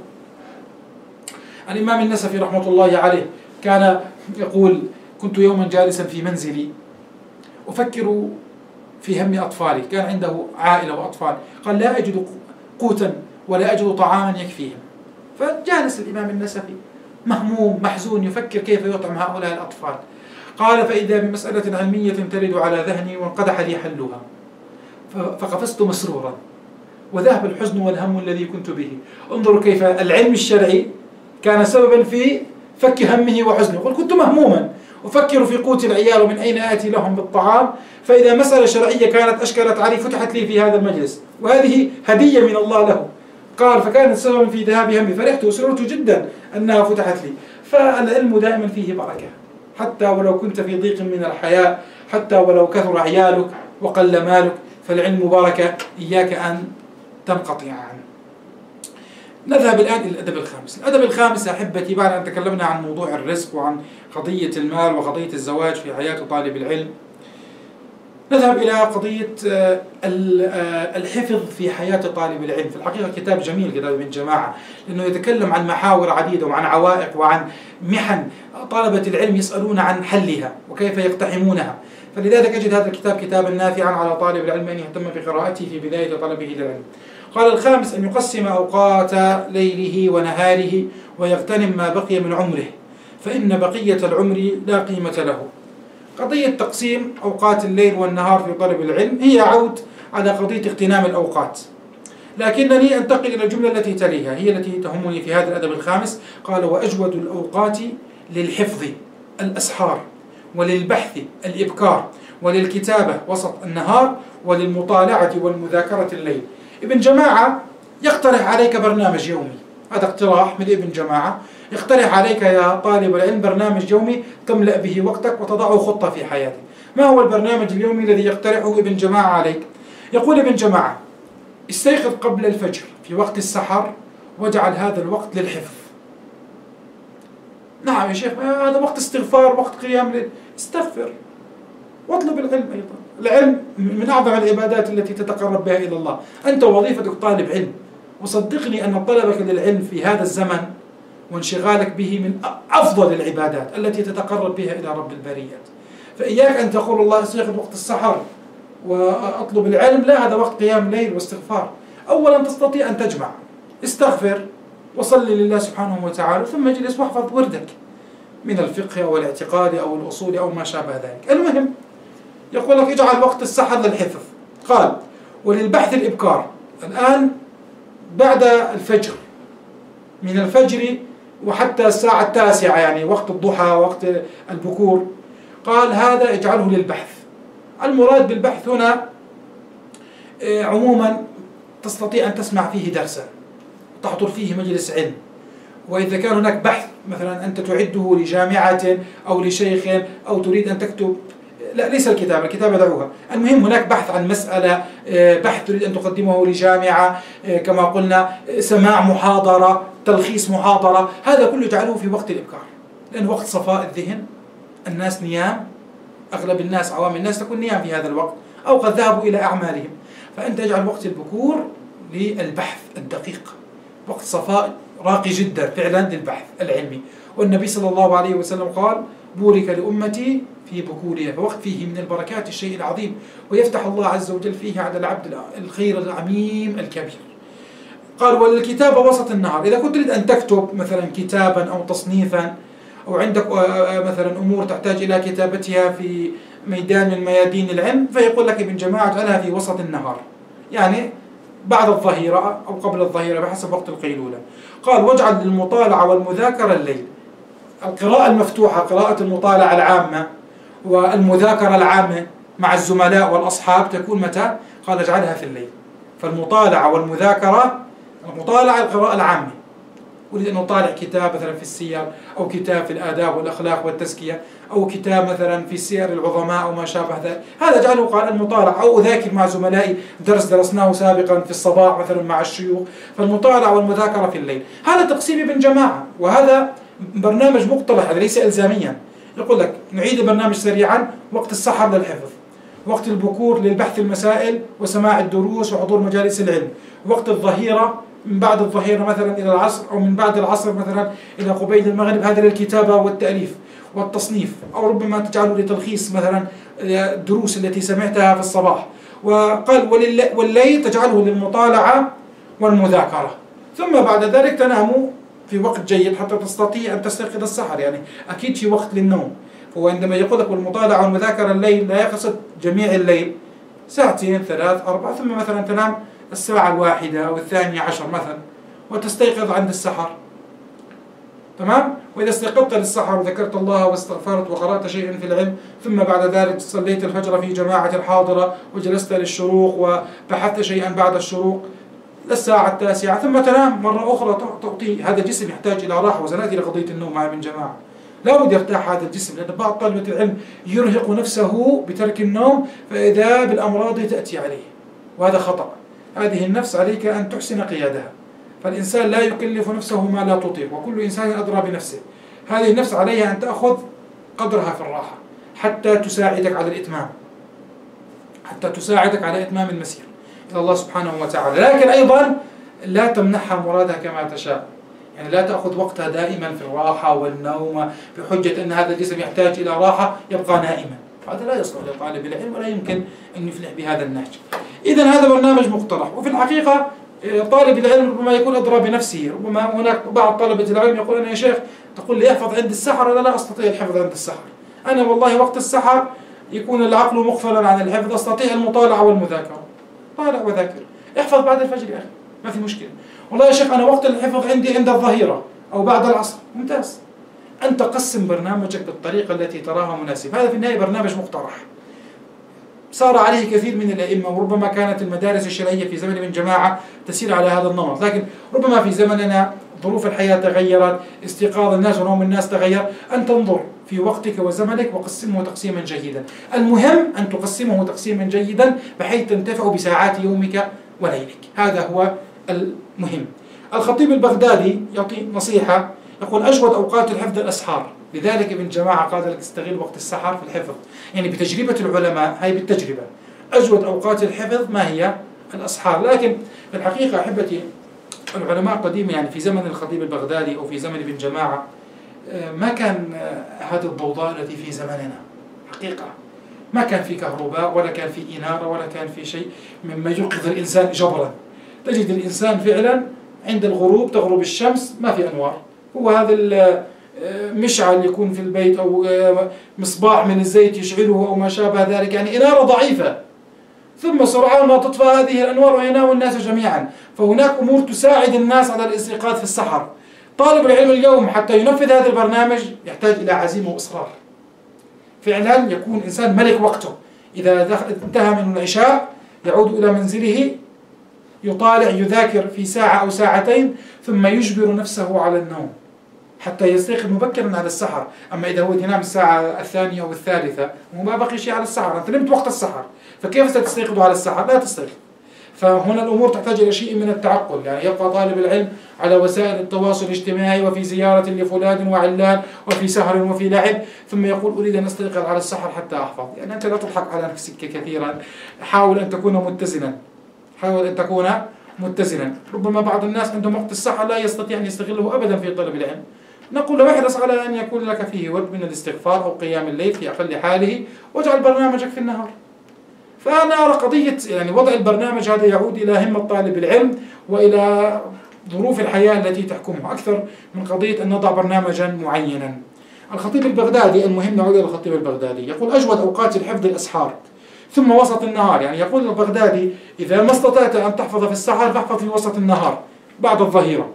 Speaker 2: الإمام النسفي رحمة الله عليه كان يقول كنت يوما جالسا في منزلي أفكر في هم أطفالي، كان عنده عائلة وأطفال، قال لا أجد قوتا ولا أجد طعاما يكفيهم. فجالس الإمام النسفي مهموم محزون يفكر كيف يطعم هؤلاء الأطفال. قال فإذا بمسألة علمية ترد على ذهني وانقدح لي حلها، فقفزت مسرورا وذهب الحزن والهم الذي كنت به. انظروا كيف العلم الشرعي كان سببا في فك همه وحزنه. يقول كنت مهموما أفكر في قوت العيال ومن أين آتي لهم بالطعام، فإذا مسألة شرعية كانت أشكلت علي فتحت لي في هذا المجلس، وهذه هدية من الله له. قال فكانت سببا في ذهاب همي، فرحت وسررت جدا أنها فتحت لي. فالعلم دائما فيه بركة، حتى ولو كنت في ضيق من الحياة، حتى ولو كثر عيالك وقل مالك، فالعلم بركة، إياك أن تنقطع عنه. نذهب الآن إلى الأدب الخامس. الأدب الخامس أحبتي، بعد أن تكلمنا عن موضوع الرزق وعن قضية المال وقضية الزواج في حياة طالب العلم، نذهب إلى قضية الحفظ في حياة طالب العلم. في الحقيقة كتاب جميل كتاب ابن جماعة، لأنه يتكلم عن محاور عديدة وعن عوائق وعن محن طلبة العلم يسألون عن حلها وكيف يقتحمونها. فلذلك أجد هذا الكتاب كتابا نافعا على طالب العلم أن يهتم بقراءته في بداية طلبه للعلم. قال الخامس أن يقسم أوقات ليله ونهاره ويغتنم ما بقي من عمره، فإن بقية العمر لا قيمة له. قضية تقسيم أوقات الليل والنهار في طلب العلم هي عود على قضية اغتنام الأوقات، لكنني أنتقل إلى الجملة التي تليها، هي التي تهمني في هذا الأدب الخامس. قال: وأجود الأوقات للحفظ الأسحار، وللبحث الإبكار، وللكتابة وسط النهار، وللمطالعة والمذاكرة الليل. ابن جماعة يقترح عليك برنامج يومي، هذا اقتراح من ابن جماعة، يقترح عليك يا طالب العلم برنامج يومي تملأ به وقتك وتضعه خطة في حياتك. ما هو البرنامج اليومي الذي يقترحه ابن جماعة عليك؟ يقول ابن جماعة: استيقظ قبل الفجر في وقت السحر واجعل هذا الوقت للحفظ. نعم يا شيخ، هذا وقت استغفار، وقت قيام ليل، استغفر واطلب العلم. أيضا العلم من أعظم العبادات التي تتقرب بها إلى الله. أنت وظيفتك طالب علم، وصدقني أن طلبك للعلم في هذا الزمن وانشغالك به من أفضل العبادات التي تتقرب بها إلى رب البريات. فإياك أن تقول الله استيقظ وقت السحر وأطلب العلم، لا، هذا وقت قيام ليل واستغفار. أولا تستطيع أن تجمع، استغفر وصلي لله سبحانه وتعالى، ثم اجلس واحفظ وردك من الفقه أو الاعتقاد أو الأصول أو ما شابه ذلك. المهم يقول لك اجعل وقت السحر للحفظ. قال: وللبحث الإبكار، الآن بعد الفجر، من الفجر وحتى الساعة التاسعة، يعني وقت الضحى وقت البكور، قال هذا اجعله للبحث. المراد بالبحث هنا عموما تستطيع أن تسمع فيه درسا، تحضر فيه مجلس علم، وإذا كان هناك بحث مثلا أنت تعده لجامعة أو لشيخ أو تريد أن تكتب، لا ليس الكتابة، الكتابة دعوها، المهم هناك بحث عن مسألة، بحث تريد أن تقدمه لجامعة كما قلنا، سماع محاضرة، تلخيص محاضرة، هذا كله اجعله في وقت الإبكار، لأن وقت صفاء الذهن، الناس نيام، أغلب الناس عوام الناس تكون نيام في هذا الوقت أو قد ذهبوا إلى أعمالهم، فأنت اجعل وقت البكور للبحث الدقيق، وقت صفاء راقي جدا فعلا للبحث العلمي. والنبي صلى الله عليه وسلم قال: بورك لأمتي في بكورها، فوقت فيه من البركات الشيء العظيم، ويفتح الله عز وجل فيه على العبد الخير العميم الكبير. قال: وللكتابة وسط النهار، إذا كنت تريد أن تكتب مثلا كتابا أو تصنيفا أو عندك مثلا أمور تحتاج إلى كتابتها في ميدان من ميادين العلم، فيقول لك ابن جماعة اجعلها في وسط النهار، يعني بعد الظهيرة أو قبل الظهيرة بحسب وقت القيلولة. قال: واجعل للمطالعة والمذاكرة الليل. القراءة المفتوحة، قراءة المطالعة العامة والمذاكرة العامة مع الزملاء والأصحاب تكون متى؟ قال: اجعلها في الليل. فالمطالعة والمذاكرة، المطالعة القراءة العامة، أريد أن أطالع كتاب مثلا في السير أو كتاب في الآداب والأخلاق والتزكية أو كتاب مثلا في سير العظماء أو ما شابه ذلك، هذا جعله قال المطالعة، أو أذاكر مع زملائي درس درسناه سابقا في الصباح مثلا مع الشيوخ، فالمطالعة والمذاكرة في الليل. هذا تقسيم ابن جماعة، وهذا برنامج مقترح، هذا ليس إلزاميا. يقول لك نعيد البرنامج سريعا: وقت السحر للحفظ، وقت البكور للبحث المسائل وسماع الدروس وحضور مجالس العلم، وقت الظهيرة من بعد الظهيرة مثلا إلى العصر، أو من بعد العصر مثلا إلى قبيل المغرب، هذا للكتابة والتأليف والتصنيف، أو ربما تجعله لتلخيص مثلا الدروس التي سمعتها في الصباح. وقال: والليل تجعله للمطالعة والمذاكرة، ثم بعد ذلك تنام في وقت جيد حتى تستطيع أن تستيقظ السحر، يعني أكيد في وقت للنوم. وعندما يقول لك والمطالعة والمذاكرة الليل لا يقصد جميع الليل، ساعتين ثلاث أربع، ثم مثلا تنام الساعة الواحدة أو الثانية عشر مثلا وتستيقظ عند السحر، تمام؟ وإذا استيقظت للسحر وذكرت الله واستغفرت وقرأت شيئا في العلم، ثم بعد ذلك صليت الفجر في جماعة الحاضرة وجلست للشروق وبحثت شيئا بعد الشروق للساعة التاسعة، ثم تنام مرة أخرى تعطي. هذا الجسم يحتاج إلى راحة، وسنأتي لقضية النوم مع ابن جماعة. لا بد يرتاح هذا الجسم، لأن بعض طلبة العلم يرهق نفسه بترك النوم فإذا بالأمراض تأتي عليه، وهذا خطأ. هذه النفس عليك أن تحسن قيادها، فالإنسان لا يكلف نفسه ما لا تطيق، وكل إنسان أدرى بنفسه. هذه النفس عليها أن تأخذ قدرها في الراحة حتى تساعدك على الإتمام. حتى تساعدك على إتمام المسير إلى الله سبحانه وتعالى. لكن أيضا لا تمنحها مرادها كما تشاء، يعني لا تأخذ وقتها دائما في الراحة والنوم بحجة أن هذا الجسم يحتاج إلى راحة يبقى نائما، هذا لا يصلح لطالب العلم ولا يمكن أن يفلح بهذا النهج. إذن هذا برنامج مقترح، وفي الحقيقة طالب العلم ربما يكون أدرى بنفسه. ربما هناك بعض طلبة العلم يقول أنا يا شيخ تقول لي احفظ عند السحر، أنا لا أستطيع الحفظ عند السحر، أنا والله وقت السحر يكون العقل مغفلا عن الحفظ، أستطيع المطالعة والمذاكرة. طالع وذاكر، احفظ بعد الفجر يا أخي ما في مشكلة. والله يا شيخ أنا وقت الحفظ عندي عند الظهيرة أو بعد العصر، ممتاز. أنت قسم برنامجك بالطريقة التي تراها مناسبة. هذا في النهاية برنامج مقترح سار عليه كثير من الأئمة، وربما كانت المدارس الشرعية في زمن من جماعة تسير على هذا النمط، لكن ربما في زمننا ظروف الحياة تغيرت، استيقاظ الناس ونوم الناس تغير. أن تنظر في وقتك وزمنك وقسمه تقسيما جيدا. المهم أن تقسمه تقسيما جيدا بحيث تنتفع بساعات يومك وليلك، هذا هو المهم. الخطيب البغدادي يعطي نصيحة، يقول أجود أوقات الحفظ الأسحار، لذلك ابن جماعة قال لك استغل وقت السحر في الحفظ، يعني بتجربة العلماء، هاي بالتجربة أجود أوقات الحفظ ما هي؟ الأسحار. لكن في الحقيقة أحبتي العلماء القديم يعني في زمن الخطيب البغدادي أو في زمن ابن جماعة ما كان هذه الضوضاء التي في زمننا، حقيقة ما كان في كهرباء ولا كان في إنارة ولا كان في شيء مما يوقظ الإنسان جبرا. تجد الإنسان فعلا عند الغروب تغرب الشمس ما في أنوار، هو هذا المشعل يكون في البيت أو مصباح من الزيت يشعله أو ما شابه ذلك، يعني إنارة ضعيفة، ثم سرعان ما تطفى هذه الأنوار وينام الناس جميعا. فهناك أمور تساعد الناس على الاستيقاظ في السحر. طالب العلم اليوم حتى ينفذ هذا البرنامج يحتاج إلى عزيمة وإصرار، فعلا يكون إنسان ملك وقته. إذا انتهى من العشاء يعود إلى منزله يطالع يذاكر في ساعة أو ساعتين ثم يجبر نفسه على النوم حتى يستيقظ مبكرا على السحر. أما إذا هو ينام الساعة الثانية أو الثالثة وما بقي شيء على السحر، أنت نمت وقت السحر، فكيف ستستيقظ على السحر؟ لا تستيقظ. فهنا الأمور تحتاج إلى شيء من التعقل، يعني يبقى طالب العلم على وسائل التواصل الاجتماعي وفي زيارة لفلان وعلان وفي سهر وفي لعب، ثم يقول أريد أن أستيقظ على السحر حتى أحفظ. يعني أنت لا تضحك على نفسك كثيرا، حاول أن تكون متزنا، حاول أن تكون متزنا. ربما بعض الناس عندهم وقت السحر لا يستطيع أن يستغله أبدا في طلب العلم، نقول له احرص على أن يكون لك فيه ورد من الاستغفار أو قيام الليل في أقل حاله، واجعل برنامجك في النهار. فأنا أرى قضية يعني وضع البرنامج هذا يعود إلى همة طالب العلم وإلى ظروف الحياة التي تحكمه أكثر من قضية أن نضع برنامجا معينا. الخطيب البغدادي، المهم نعود إلى الخطيب البغدادي، يقول أجود أوقات الحفظ الأسحار ثم وسط النهار. يعني يقول البغدادي إذا ما استطعت أن تحفظ في السحر فاحفظ في وسط النهار بعد الظهيرة.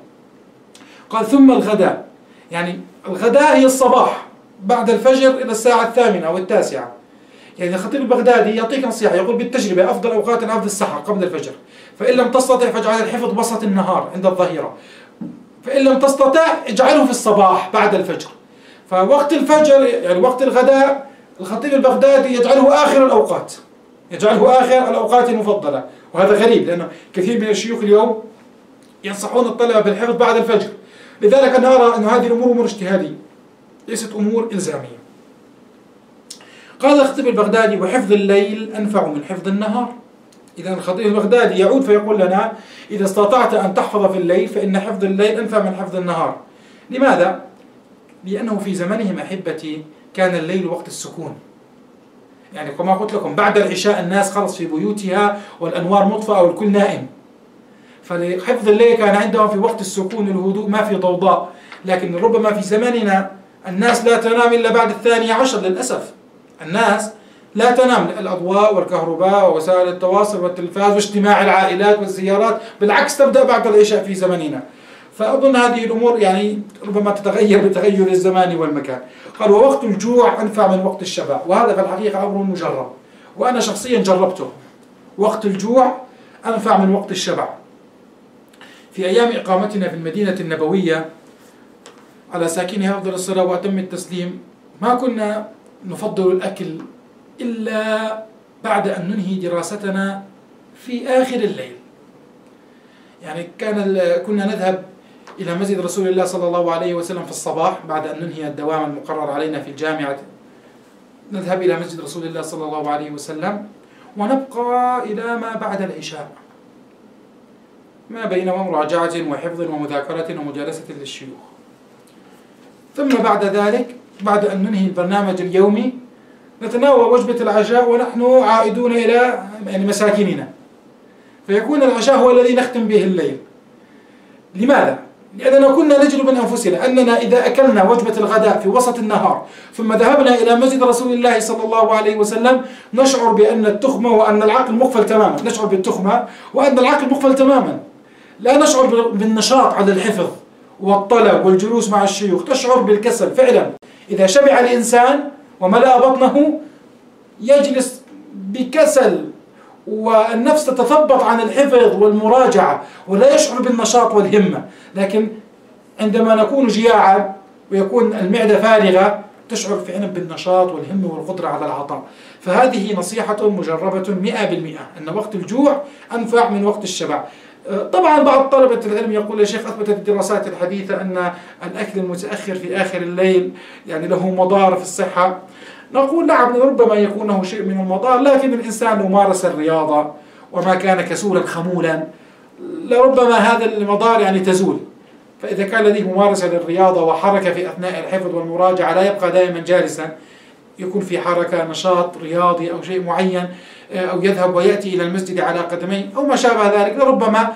Speaker 2: قال ثم الغداء، يعني الغداء هي الصباح بعد الفجر إلى الساعة الثامنة أو التاسعة. يعني الخطيب البغدادي يعطيك نصيحة، يقول بالتجربة أفضل أوقات الحفظ السحر قبل الفجر، فإن لم تستطع فاجعل الحفظ وسط النهار عند الظهيرة، فإن لم تستطع اجعله في الصباح بعد الفجر. فوقت الفجر يعني وقت الغداء الخطيب البغدادي يجعله آخر الأوقات، يجعله آخر الأوقات المفضلة. وهذا غريب لأنه كثير من الشيوخ اليوم ينصحون الطلبة بالحفظ بعد الفجر. لذلك أنا أرى أن هذه الأمور أمور اجتهادية ليست أمور إلزامية. قال الخطيب البغدادي وحفظ الليل أنفع من حفظ النهار. إذا الخطيب البغدادي يعود فيقول لنا إذا استطعت أن تحفظ في الليل فإن حفظ الليل أنفع من حفظ النهار. لماذا؟ لأنه في زمنهم أحبتي كان الليل وقت السكون، يعني كما قلت لكم بعد العشاء الناس خلص في بيوتها والأنوار مطفأة والكل نائم، فحفظ الليل كان عندهم في وقت السكون الهدوء ما في ضوضاء. لكن ربما في زمننا الناس لا تنام إلا بعد الثانية عشر للأسف، الناس لا تنام، الأضواء والكهرباء ووسائل التواصل والتلفاز واجتماع العائلات والزيارات بالعكس تبدأ بعد العشاء في زمننا. فأظن هذه الأمور يعني ربما تتغير بتغير الزمان والمكان. قال ووقت الجوع أنفع من وقت الشبع، وهذا في الحقيقة أمر مجرب وأنا شخصيا جربته. وقت الجوع أنفع من وقت الشبع. في أيام إقامتنا في المدينة النبوية على ساكنها أفضل الصلاة وأتم التسليم ما كنا نفضل الأكل إلا بعد أن ننهي دراستنا في آخر الليل. يعني كان كنا نذهب إلى مسجد رسول الله صلى الله عليه وسلم في الصباح بعد أن ننهي الدوام المقرر علينا في الجامعة، نذهب إلى مسجد رسول الله صلى الله عليه وسلم ونبقى إلى ما بعد العشاء، ما بين مراجعة وحفظ ومذاكرة ومجالسة للشيوخ. ثم بعد ذلك بعد أن ننهي البرنامج اليومي نتناول وجبة العشاء ونحن عائدون إلى يعني مساكننا، فيكون العشاء هو الذي نختم به الليل. لماذا؟ لأننا كنا نجد من أنفسنا أننا إذا أكلنا وجبة الغداء في وسط النهار ثم ذهبنا إلى مسجد رسول الله صلى الله عليه وسلم نشعر بأن التخمة وأن العقل مقفل تماما، نشعر بالتخمة وأن العقل مقفل تماما، لا نشعر بالنشاط على الحفظ والطلب والجلوس مع الشيوخ، تشعر بالكسل. فعلا إذا شبع الإنسان وملأ بطنه يجلس بكسل والنفس تتثبط عن الحفظ والمراجعة ولا يشعر بالنشاط والهمة. لكن عندما نكون جياعا ويكون المعدة فارغة تشعر فعلا بالنشاط والهمة والقدرة على العطاء. فهذه نصيحة مجربة مئة بالمئة أن وقت الجوع أنفع من وقت الشبع. طبعا بعض طلبة العلم يقول يا شيخ أثبتت الدراسات الحديثة أن الأكل المتأخر في آخر الليل يعني له مضار في الصحة. نقول نعم ربما يكون له شيء من المضار، لكن الإنسان لو مارس الرياضة وما كان كسولا خمولا لربما هذا المضار يعني تزول. فإذا كان لديه ممارسة للرياضة وحركة في أثناء الحفظ والمراجعة لا يبقى دائما جالسا، يكون في حركة نشاط رياضي أو شيء معين، أو يذهب ويأتي إلى المسجد على قدميه أو ما شابه ذلك، لربما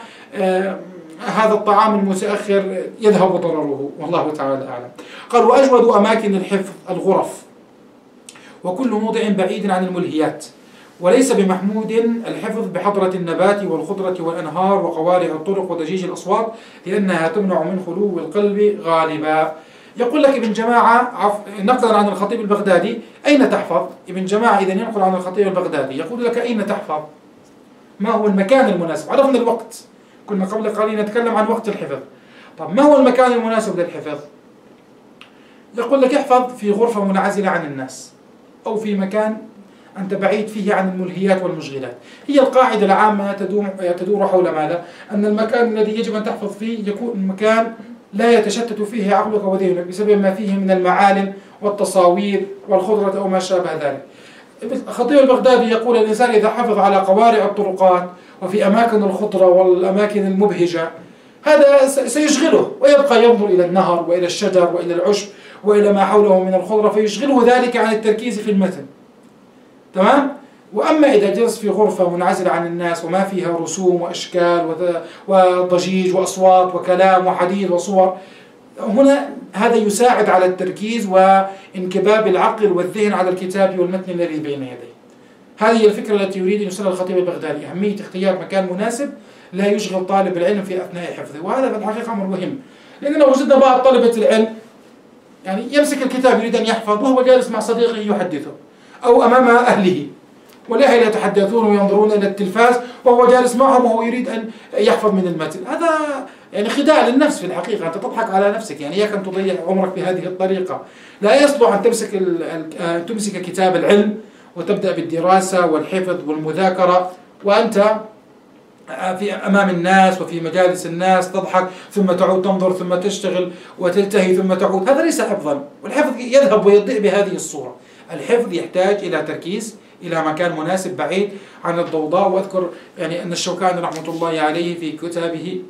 Speaker 2: هذا الطعام المتأخر يذهب ضرره، والله تعالى أعلم. قال وأجود أماكن الحفظ الغرف وكل موضع بعيد عن الملهيات، وليس بمحمود الحفظ بحضرة النبات والخضرة والأنهار وقوارع الطرق وضجيج الأصوات لأنها تمنع من خلو القلب غالبا. يقول لك ابن جماعة عف... نقلا عن الخطيب البغدادي أين تحفظ؟ ابن جماعة إذا ينقل عن الخطيب البغدادي يقول لك أين تحفظ؟ ما هو المكان المناسب؟ عرفنا الوقت، كنا قبل قليل نتكلم عن وقت الحفظ. طب ما هو المكان المناسب للحفظ؟ يقول لك احفظ في غرفة منعزلة عن الناس أو في مكان أنت بعيد فيه عن الملهيات والمشغلات. هي القاعدة العامة تدور تدور حول ماذا؟ أن المكان الذي يجب أن تحفظ فيه يكون مكان لا يتشتت فيه عقلك وذهنك بسبب ما فيه من المعالم والتصاوير والخضرة أو ما شابه ذلك. الخطيب البغدادي يقول الإنسان إذا حفظ على قوارع الطرقات وفي أماكن الخضرة والأماكن المبهجة هذا سيشغله ويبقى ينظر إلى النهر وإلى الشجر وإلى العشب وإلى ما حوله من الخضرة فيشغله ذلك عن التركيز في المتن. تمام؟ وأما إذا جلس في غرفة منعزلة عن الناس وما فيها رسوم وأشكال وضجيج وأصوات وكلام وحديث وصور، هنا هذا يساعد على التركيز وانكباب العقل والذهن على الكتاب والمتن الذي بين يديه. هذه الفكرة التي يريد أن يوصلها الخطيب البغدادي، أهمية اختيار مكان مناسب لا يشغل طالب العلم في أثناء حفظه. وهذا في الحقيقة أمر مهم، لأننا وجدنا بعض طلبة العلم يعني يمسك الكتاب يريد أن يحفظ وهو جالس مع صديقه يحدثه أو أمام أهله، والأهل يتحدثون وينظرون إلى التلفاز وهو جالس معهم وهو يريد أن يحفظ من المتن. هذا يعني خداع للنفس في الحقيقة، أنت تضحك على نفسك، يعني إياك أن تضيع عمرك بهذه الطريقة. لا يصلح أن تمسك أن تمسك كتاب العلم وتبدأ بالدراسة والحفظ والمذاكرة وأنت في أمام الناس وفي مجالس الناس تضحك ثم تعود تنظر ثم تشتغل وتلتهي ثم تعود. هذا ليس حفظا، والحفظ يذهب ويضيع بهذه الصورة. الحفظ يحتاج إلى تركيز، إلى مكان مناسب بعيد عن الضوضاء. وأذكر يعني أن الشوكاني رحمة الله عليه في كتابه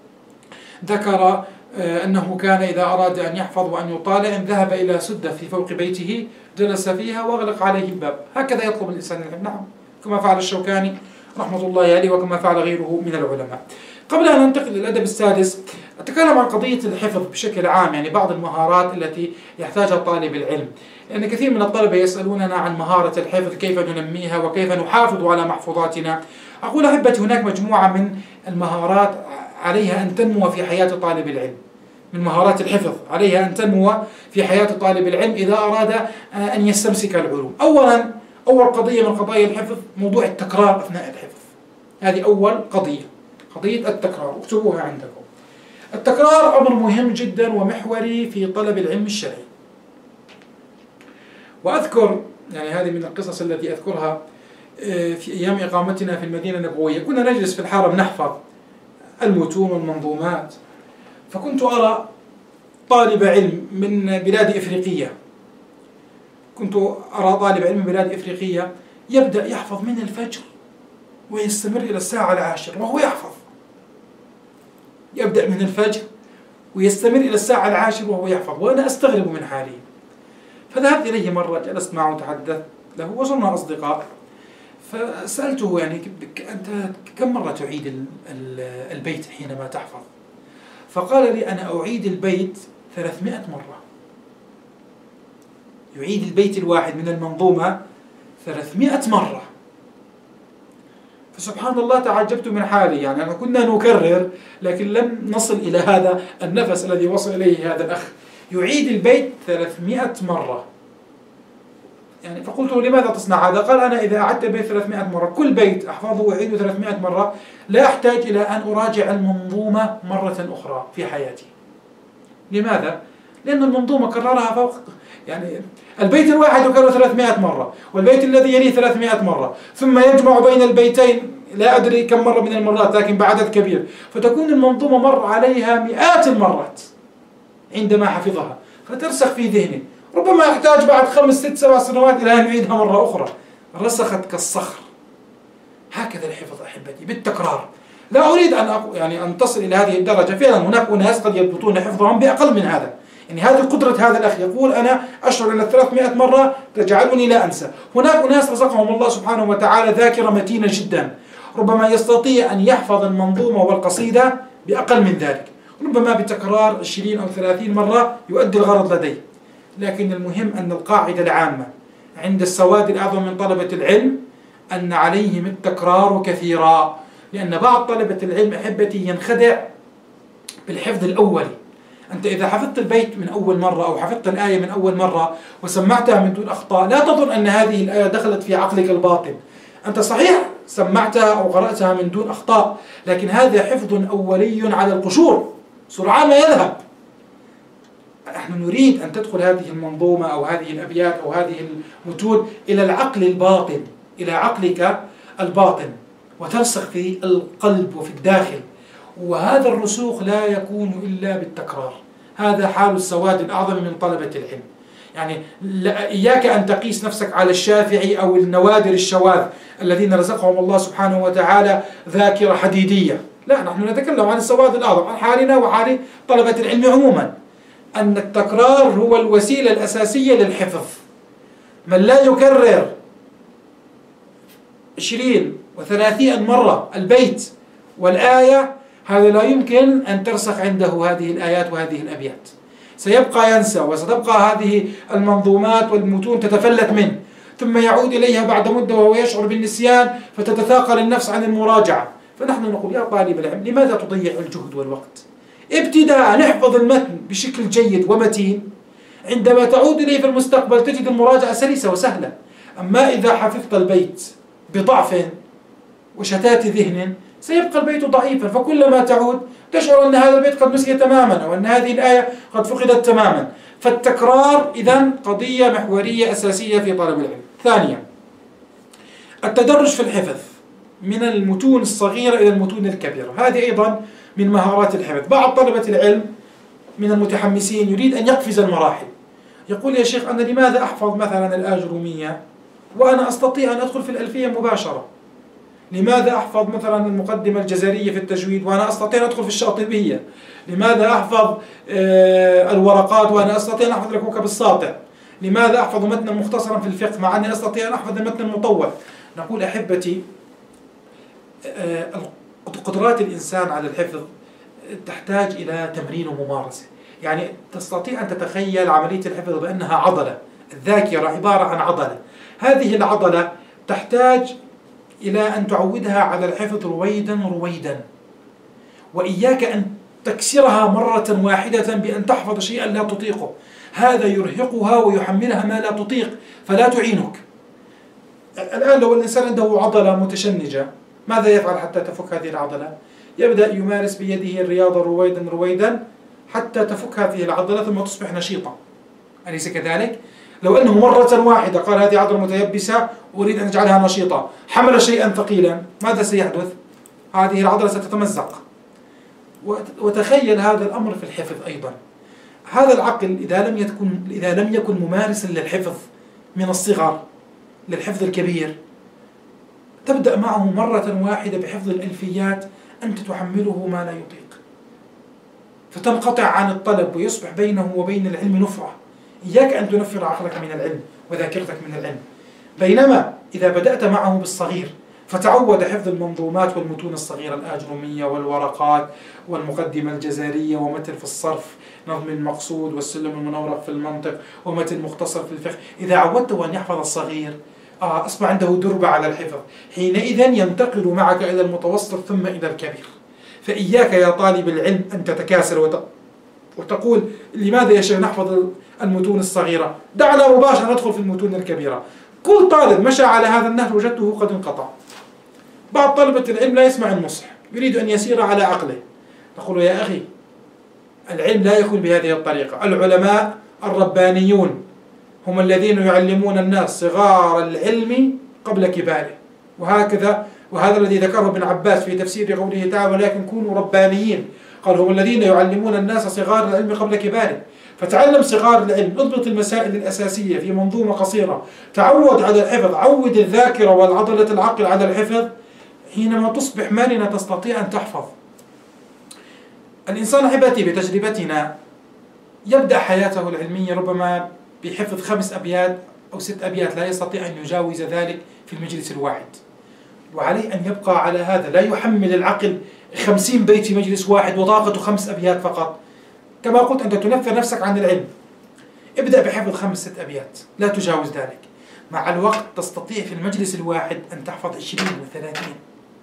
Speaker 2: ذكر أنه كان إذا أراد أن يحفظ وأن يطالع ذهب إلى سدة في فوق بيته جلس فيها وأغلق عليه الباب. هكذا يطلب الإنسان العلم، نعم، كما فعل الشوكاني رحمة الله عليه وكما فعل غيره من العلماء. قبل أن ننتقل للأدب السادس أتكلم عن قضية الحفظ بشكل عام، يعني بعض المهارات التي يحتاجها طالب العلم، لأن كثير من الطلبة يسألوننا عن مهارة الحفظ، كيف ننميها وكيف نحافظ على محفوظاتنا. أقول أحبتي هناك مجموعة من المهارات عليها أن تنمو في حياة طالب العلم، من مهارات الحفظ عليها أن تنمو في حياة طالب العلم إذا أراد أن يستمسك العلوم. أولا أول قضية من قضايا الحفظ موضوع التكرار أثناء الحفظ. هذه أول قضية، قضية التكرار، اكتبوها عندكم. التكرار أمر مهم جدا ومحوري في طلب العلم الشرعي. وأذكر يعني هذه من القصص التي أذكرها في أيام إقامتنا في المدينة النبوية، كنا نجلس في الحرم نحفظ المتون والمنظومات، فكنت أرى طالب علم من بلاد إفريقية كنت أرى طالب علم من بلاد إفريقية يبدأ يحفظ من الفجر ويستمر إلى الساعة العاشرة وهو يحفظ، يبدأ من الفجر ويستمر إلى الساعة العاشرة وهو يحفظ، وأنا أستغرب من حاله. فذهبت إليه مرة، جلست معه وتحدثت له وصرنا أصدقاء، فسألته يعني أنت كم مرة تعيد البيت حينما تحفظ؟ فقال لي أنا أعيد البيت ثلاثمائة مرة، يعيد البيت الواحد من المنظومة ثلاثمائة مرة. فسبحان الله تعجبت من حالي، يعني أنا كنا نكرر لكن لم نصل إلى هذا النفس الذي وصل إليه هذا الأخ، يعيد البيت ثلاثمائة مرة. يعني فقلت له لماذا تصنع هذا؟ قال أنا إذا أعدت البيت ثلاثمائة مرة كل بيت أحفظه وأعيده ثلاثمائة مرة لا أحتاج إلى أن أراجع المنظومة مرة أخرى في حياتي. لماذا؟ لأن المنظومة كررها فوق، يعني البيت الواحد يكرر ثلاثمائة مرة والبيت الذي يليه ثلاثمائة مرة، ثم يجمع بين البيتين لا أدري كم مرة من المرات لكن بعدد كبير، فتكون المنظومة مر عليها مئات المرات عندما حفظها فترسخ في ذهنه، ربما يحتاج بعد خمس ست سبع سنوات إلى أن يعيدها مرة أخرى، رسخت كالصخر. هكذا الحفظ أحبتي بالتكرار. لا أريد أن أقو يعني أن تصل إلى هذه الدرجة، فعلا هناك أناس قد يضبطون حفظهم بأقل من هذا، يعني هذه قدرة هذا الأخ يقول أنا أشعر أن ثلاثمائة مرة تجعلني لا أنسى. هناك أناس رزقهم الله سبحانه وتعالى ذاكرة متينة جدا، ربما يستطيع أن يحفظ المنظومة والقصيدة بأقل من ذلك، ربما بتكرار عشرين أو ثلاثين مرة يؤدي الغرض لديه. لكن المهم أن القاعدة العامة عند السواد الأعظم من طلبة العلم أن عليهم التكرار كثيرا، لأن بعض طلبة العلم أحبتي ينخدع بالحفظ الأولي. أنت إذا حفظت البيت من أول مرة أو حفظت الآية من أول مرة وسمعتها من دون أخطاء لا تظن أن هذه الآية دخلت في عقلك الباطن. أنت صحيح سمعتها أو قرأتها من دون أخطاء، لكن هذا حفظ أولي على القشور سرعان ما يذهب. نحن نريد أن تدخل هذه المنظومة أو هذه الأبيات أو هذه المتون إلى العقل الباطن، إلى عقلك الباطن، وترسخ في القلب وفي الداخل. وهذا الرسوخ لا يكون إلا بالتكرار. هذا حال السواد الأعظم من طلبة العلم. يعني إياك أن تقيس نفسك على الشافعي أو النوادر الشواذ الذين رزقهم الله سبحانه وتعالى ذاكرة حديدية، لا، نحن نتكلم عن السواد الأعظم، عن حالنا وحال طلبة العلم عموما، أن التكرار هو الوسيلة الأساسية للحفظ. من لا يكرر عشرين وثلاثين مرة البيت والآية هذا لا يمكن أن ترسخ عنده هذه الآيات وهذه الأبيات، سيبقى ينسى وستبقى هذه المنظومات والمتون تتفلت منه، ثم يعود إليها بعد مدة وهو يشعر بالنسيان فتتثاقل النفس عن المراجعة. فنحن نقول يا طالب العلم لماذا تضيع الجهد والوقت؟ ابتداء نحفظ المتن بشكل جيد ومتين، عندما تعود إليه في المستقبل تجد المراجعة سلسة وسهلة. أما إذا حفظت البيت بضعف وشتات ذهن سيبقى البيت ضعيفا، فكلما تعود تشعر أن هذا البيت قد نسي تماما أو أن هذه الآية قد فقدت تماما. فالتكرار إذن قضية محورية أساسية في طلب العلم. ثانيا التدرج في الحفظ من المتون الصغيرة إلى المتون الكبيرة، هذه أيضا من مهارات الحفظ. بعض طلبة العلم من المتحمسين يريد أن يقفز المراحل، يقول يا شيخ أنا لماذا أحفظ مثلا الآجرومية وأنا أستطيع أن أدخل في الألفية مباشرة؟ لماذا أحفظ مثلا المقدمة الجزرية في التجويد وأنا أستطيع أن أدخل في الشاطبية؟ لماذا أحفظ الورقات وأنا أستطيع أن أحفظ الكوكب الساطع؟ لماذا أحفظ متنا مختصرا في الفقه مع أني أستطيع أن أحفظ المتن المطول؟ نقول أحبتي قدرات الإنسان على الحفظ تحتاج إلى تمرين وممارسة. يعني تستطيع أن تتخيل عملية الحفظ بأنها عضلة، الذاكرة عبارة عن عضلة، هذه العضلة تحتاج إلى أن تعودها على الحفظ رويدا رويدا، وإياك أن تكسرها مرة واحدة بأن تحفظ شيئا لا تطيقه، هذا يرهقها ويحملها ما لا تطيق فلا تعينك. الآن لو الإنسان عنده عضلة متشنجة ماذا يفعل حتى تفك هذه العضلة؟ يبدأ يمارس بيده الرياضة رويدا رويدا حتى تفك هذه العضلة ثم تصبح نشيطة، أليس كذلك؟ لو أنه مرة واحدة قال هذه عضلة متيبسة أريد أن أجعلها نشيطة، حمل شيئا ثقيلا، ماذا سيحدث؟ هذه العضلة ستتمزق. وتخيل هذا الأمر في الحفظ أيضا. هذا العقل إذا لم يكن إذا لم يكن ممارسا للحفظ من الصغر للحفظ الكبير تبدأ معه مرة واحدة بحفظ الألفيات، أنت تحمله ما لا يطيق، فتنقطع عن الطلب ويصبح بينه وبين العلم نفرة. إياك أن تنفر عقلك من العلم وذاكرتك من العلم. بينما إذا بدأت معه بالصغير فتعود حفظ المنظومات والمتون الصغيرة، الآجرومية والورقات والمقدمة الجزرية ومتن في الصرف، نظم المقصود والسلم المنورق في المنطق ومتن مختصر في الفقه، إذا عودته أن يحفظ الصغير آه أصبح عنده دربة على الحفظ، حينئذ ينتقل معك إلى المتوسط ثم إلى الكبير. فإياك يا طالب العلم أن تتكاسل وت... وتقول لماذا يا شيخ نحفظ المتون الصغيرة، دعنا مباشرة ندخل في المتون الكبيرة. كل طالب مشى على هذا النهج وجدته قد انقطع. بعض طلبة العلم لا يسمع النصح، يريد أن يسير على عقله، نقول يا أخي العلم لا يكون بهذه الطريقة. العلماء الربانيون هم الذين يعلمون الناس صغار العلم قبل كباره، وهكذا وهذا الذي ذكره ابن عباس في تفسير قوله تعالى ولكن كونوا ربانيين، قال هم الذين يعلمون الناس صغار العلم قبل كباره. فتعلم صغار العلم، اضبط المسائل الأساسية في منظومة قصيرة، تعود على الحفظ، عود الذاكرة والعضلة العقل على الحفظ، حينما تصبح مرنة تستطيع أن تحفظ. الإنسان أحبتي بتجربتنا يبدأ حياته العلمية ربما بحفظ خمس أبيات أو ست أبيات، لا يستطيع أن يجاوز ذلك في المجلس الواحد، وعليه أن يبقى على هذا، لا يحمل العقل خمسين بيت في مجلس واحد وطاقته خمس أبيات فقط. كما قلت أنت تنفر نفسك عن العلم. ابدأ بحفظ خمس ست أبيات، لا تجاوز ذلك. مع الوقت تستطيع في المجلس الواحد أن تحفظ عشرين وثلاثين،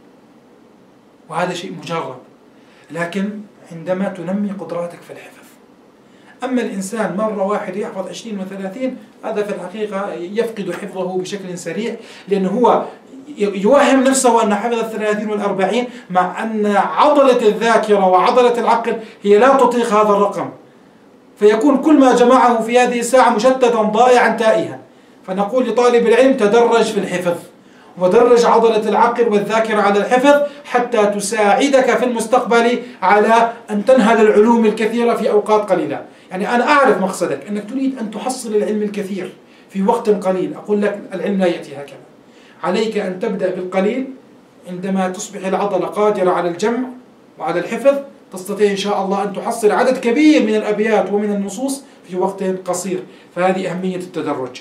Speaker 2: وهذا شيء مجرب، لكن عندما تنمي قدراتك في الحفظ. أما الإنسان مرة واحدة يحفظ عشرين وثلاثين، هذا في الحقيقة يفقد حفظه بشكل سريع، لأنه هو يوهم نفسه أن حفظ الثلاثين والأربعين، مع أن عضلة الذاكرة وعضلة العقل هي لا تطيق هذا الرقم، فيكون كل ما جمعه في هذه الساعة مشتتا ضائعا تائها. فنقول لطالب العلم تدرج في الحفظ، ودرج عضلة العقل والذاكرة على الحفظ حتى تساعدك في المستقبل على أن تنهل العلوم الكثيرة في أوقات قليلة. يعني أنا أعرف مقصدك، أنك تريد أن تحصل العلم الكثير في وقت قليل. أقول لك العلم لا يأتي هكذا، عليك أن تبدأ بالقليل. عندما تصبح العضلة قادرة على الجمع وعلى الحفظ تستطيع إن شاء الله أن تحصل عدد كبير من الأبيات ومن النصوص في وقت قصير. فهذه أهمية التدرج.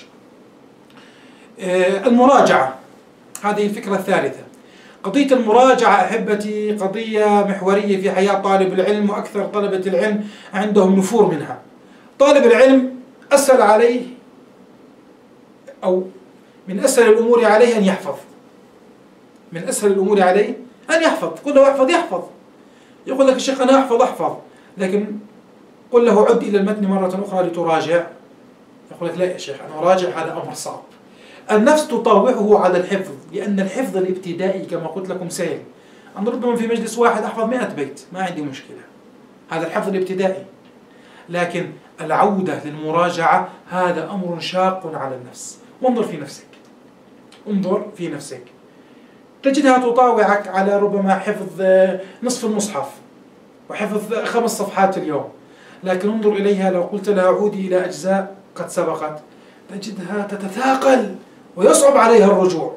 Speaker 2: المراجعة، هذه الفكرة الثالثة. قضية المراجعة أحبتي قضية محورية في حياة طالب العلم، وأكثر طلبة العلم عندهم نفور منها. طالب العلم أسهل عليه أو من أسهل الأمور عليه أن يحفظ، من أسهل الأمور عليه أن يحفظ. قل له احفظ يحفظ، يقول لك الشيخ أنا أحفظ أحفظ، لكن قل له عد إلى المتن مرة أخرى لتراجع، يقول لك لا يا شيخ أنا أراجع، هذا أمر صعب. النفس تطاوعه على الحفظ، لأن الحفظ الابتدائي كما قلت لكم سهل. أنا ربما في مجلس واحد أحفظ مئة بيت، ما عندي مشكلة، هذا الحفظ الابتدائي. لكن العودة للمراجعة هذا أمر شاق على النفس. وانظر في نفسك، انظر في نفسك، تجدها تطاوعك على ربما حفظ نصف المصحف وحفظ خمس صفحات اليوم، لكن انظر إليها لو قلت لها عودي إلى أجزاء قد سبقت، تجدها تتثاقل ويصعب عليها الرجوع.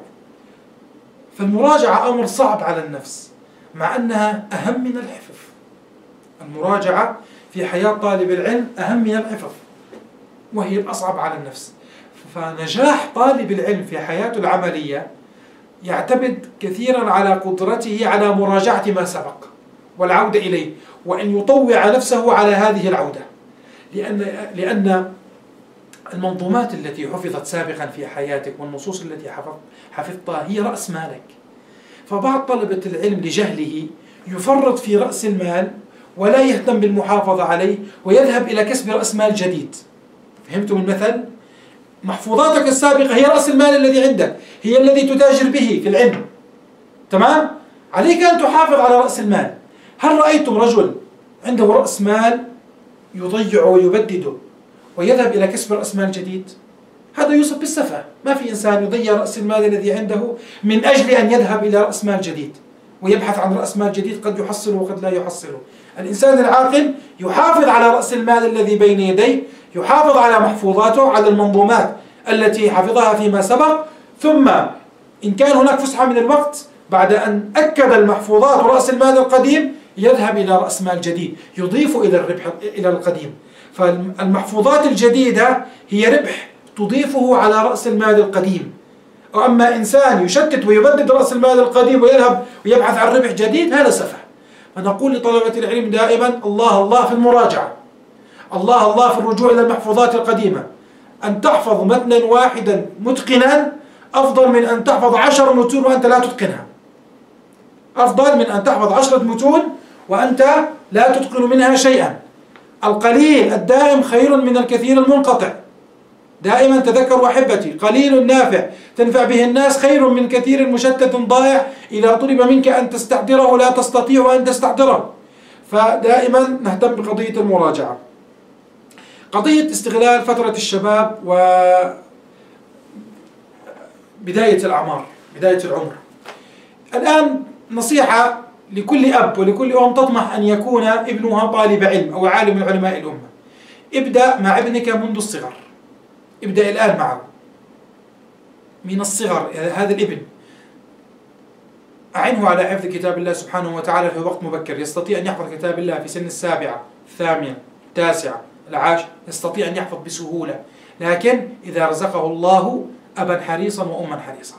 Speaker 2: فالمراجعة أمر صعب على النفس، مع أنها أهم من الحفظ. المراجعة في حياة طالب العلم أهم من الحفظ، وهي الأصعب على النفس. فنجاح طالب العلم في حياته العملية يعتمد كثيرا على قدرته على مراجعة ما سبق والعودة إليه، وأن يطوع نفسه على هذه العودة، لأن لأن المنظومات التي حفظت سابقا في حياتك والنصوص التي حفظتها هي رأس مالك. فبعض طلبة العلم لجهله يفرط في رأس المال ولا يهتم بالمحافظة عليه، ويذهب إلى كسب رأس مال جديد. فهمتم المثل؟ محفوظاتك السابقة هي رأس المال الذي عندك، هي الذي تتاجر به في العلم، تمام؟ عليك أن تحافظ على رأس المال. هل رأيتم رجل عنده رأس مال يضيع ويبدده ويذهب إلى كسب رأس مال جديد؟ هذا يوصف بالسفة. ما في إنسان يضيع رأس المال الذي عنده من أجل أن يذهب إلى رأس مال جديد ويبحث عن رأس مال جديد قد يحصله وقد لا يحصله. الإنسان العاقل يحافظ على رأس المال الذي بين يديه، يحافظ على محفوظاته، على المنظومات التي حفظها فيما سبق، ثم إن كان هناك فسحة من الوقت بعد أن أكد المحفوظات ورأس المال القديم يذهب إلى رأس مال جديد يضيف إلى الربح إلى القديم. فالمحفوظات الجديدة هي ربح تضيفه على رأس المال القديم. وأما إنسان يشتت ويبدد رأس المال القديم ويذهب ويبحث عن ربح جديد هذا سفه. فنقول لطلبة العلم دائما الله الله في المراجعة، الله الله في الرجوع إلى المحفوظات القديمة. أن تحفظ متنا واحدا متقنا أفضل من أن تحفظ عشر متون وأنت لا تتقنها. أفضل من أن تحفظ عشرة متون وأنت لا تتقن منها شيئا. القليل الدائم خير من الكثير المنقطع. دائما تذكروا أحبتي، قليل نافع تنفع به الناس خير من كثير مشتت ضائع إذا طلب منك أن تستحضره لا تستطيع أن تستحضره. فدائما نهتم بقضية المراجعة. قضية استغلال فترة الشباب وبداية الأعمار، بداية العمر. الآن نصيحة لكل أب ولكل أم تطمح أن يكون ابنها طالب علم أو عالم من علماء الأمة. ابدأ مع ابنك منذ الصغر، ابدأ الآن معه من الصغر. هذا الابن أعنه على حفظ كتاب الله سبحانه وتعالى في وقت مبكر. يستطيع أن يحفظ كتاب الله في سن السابعة، الثامنة، التاسعة، العاشر، يستطيع أن يحفظ بسهولة. لكن إذا رزقه الله أبا حريصا وأما حريصا،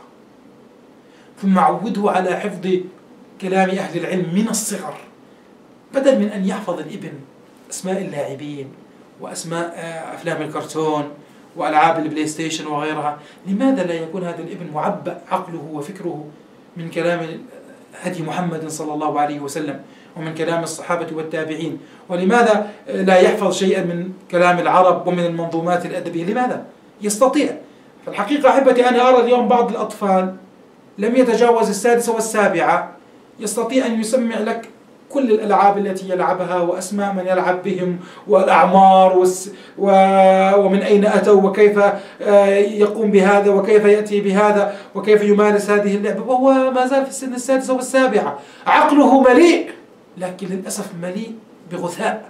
Speaker 2: ثم عوده على حفظ كلام أهل العلم من الصغر، بدل من أن يحفظ الابن أسماء اللاعبين وأسماء أفلام الكرتون وألعاب البلاي ستيشن وغيرها. لماذا لا يكون هذا الابن معبأ عقله وفكره من كلام هدي محمد صلى الله عليه وسلم ومن كلام الصحابة والتابعين؟ ولماذا لا يحفظ شيئا من كلام العرب ومن المنظومات الأدبية؟ لماذا؟ يستطيع. فالحقيقة أحبتي أنا أرى اليوم بعض الأطفال لم يتجاوز السادسة والسابعة يستطيع أن يسمع لك كل الألعاب التي يلعبها وأسماء من يلعب بهم والأعمار ومن أين أتوا وكيف يقوم بهذا وكيف يأتي بهذا وكيف يمارس هذه اللعبة وهو ما زال في السن السادسة والسابعة. عقله مليء، لكن للأسف مليء بغثاء،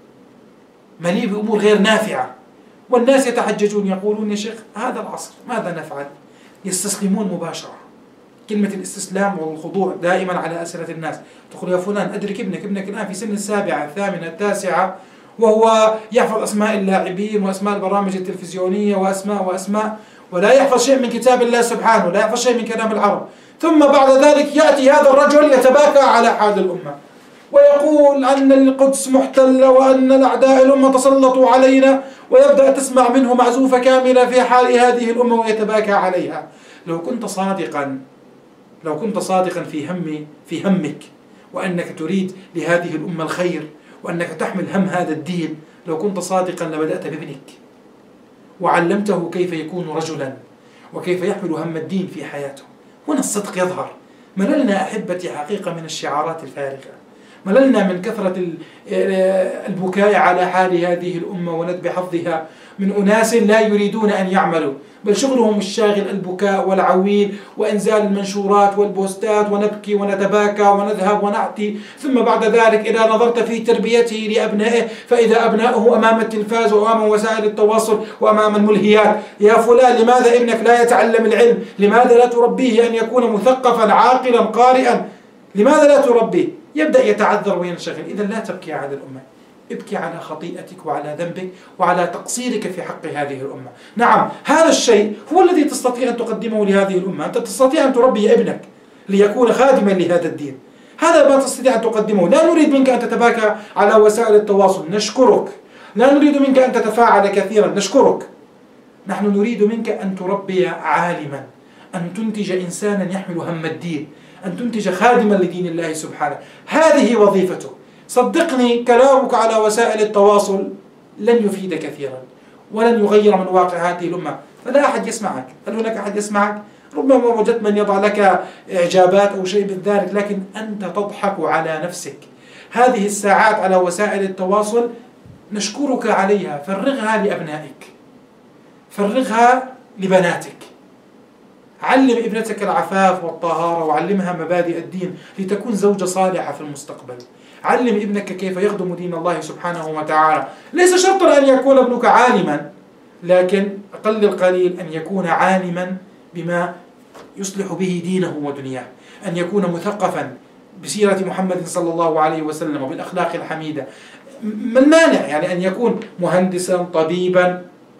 Speaker 2: مليء بأمور غير نافعة. والناس يتحججون يقولون يا شيخ هذا العصر ماذا نفعل؟ يستسلمون مباشرة. كلمة الاستسلام والخضوع دائما على أسئلة الناس. تقول يا فلان أدرك ابنك ابنك الآن في سن السابعة الثامنة التاسعة وهو يحفظ أسماء اللاعبين وأسماء البرامج التلفزيونية وأسماء وأسماء ولا يحفظ شيء من كتاب الله سبحانه ولا يحفظ شيء من كلام العرب. ثم بعد ذلك يأتي هذا الرجل يتباكى على حال الأمة ويقول أن القدس محتلة وأن الأعداء الأمة تسلطوا علينا، ويبدأ تسمع منه معزوفة كاملة في حال هذه الأمة ويتباكى عليها. لو كنت صادقا لو كنت صادقا في هم في همك وأنك تريد لهذه الأمة الخير وأنك تحمل هم هذا الدين، لو كنت صادقا لبدأت بابنك وعلمته كيف يكون رجلا وكيف يحمل هم الدين في حياته. هنا الصدق يظهر. مللنا أحبتي حقيقة من الشعارات الفارغة، مللنا من كثرة البكاء على حال هذه الأمة وندب حظها من أناس لا يريدون أن يعملوا، بل شغلهم الشاغل البكاء والعويل وإنزال المنشورات والبوستات ونبكي ونتباكى ونذهب ونعتي. ثم بعد ذلك إذا نظرت في تربيته لأبنائه فإذا أبنائه أمام التلفاز وأمام وسائل التواصل وأمام الملهيات. يا فلان لماذا ابنك لا يتعلم العلم؟ لماذا لا تربيه أن يكون مثقفا عاقلا قارئا؟ لماذا لا تربيه؟ يبدأ يتعذر وينشغل. إذا لا تبكي على الأمة، ابكي على خطيئتك وعلى ذنبك وعلى تقصيرك في حق هذه الأمة. نعم هذا الشيء هو الذي تستطيع أن تقدمه لهذه الأمة. أنت تستطيع أن تربي ابنك ليكون خادما لهذا الدين، هذا ما تستطيع أن تقدمه. لا نريد منك أن تتباكى على وسائل التواصل، نشكرك. لا نريد منك أن تتفاعل كثيرا، نشكرك. نحن نريد منك أن تربي عالما، أن تنتج إنسانا يحمل هم الدين، أن تنتج خادما لدين الله سبحانه. هذه وظيفته. صدقني كلامك على وسائل التواصل لن يفيد كثيرا ولن يغير من واقع هذه الأمة. فلا أحد يسمعك. هل هناك أحد يسمعك؟ ربما وجدت من يضع لك إعجابات أو شيء من ذلك، لكن أنت تضحك على نفسك. هذه الساعات على وسائل التواصل نشكرك عليها، فرغها لأبنائك، فرغها لبناتك. علم ابنتك العفاف والطهارة وعلمها مبادئ الدين لتكون زوجة صالحة في المستقبل. علم ابنك كيف يخدم دين الله سبحانه وتعالى. ليس شرطا أن يكون ابنك عالما، لكن أقل القليل أن يكون عالما بما يصلح به دينه ودنياه، أن يكون مثقفا بسيرة محمد صلى الله عليه وسلم وبالأخلاق الحميدة. ما المانع يعني أن يكون مهندسا، طبيبا،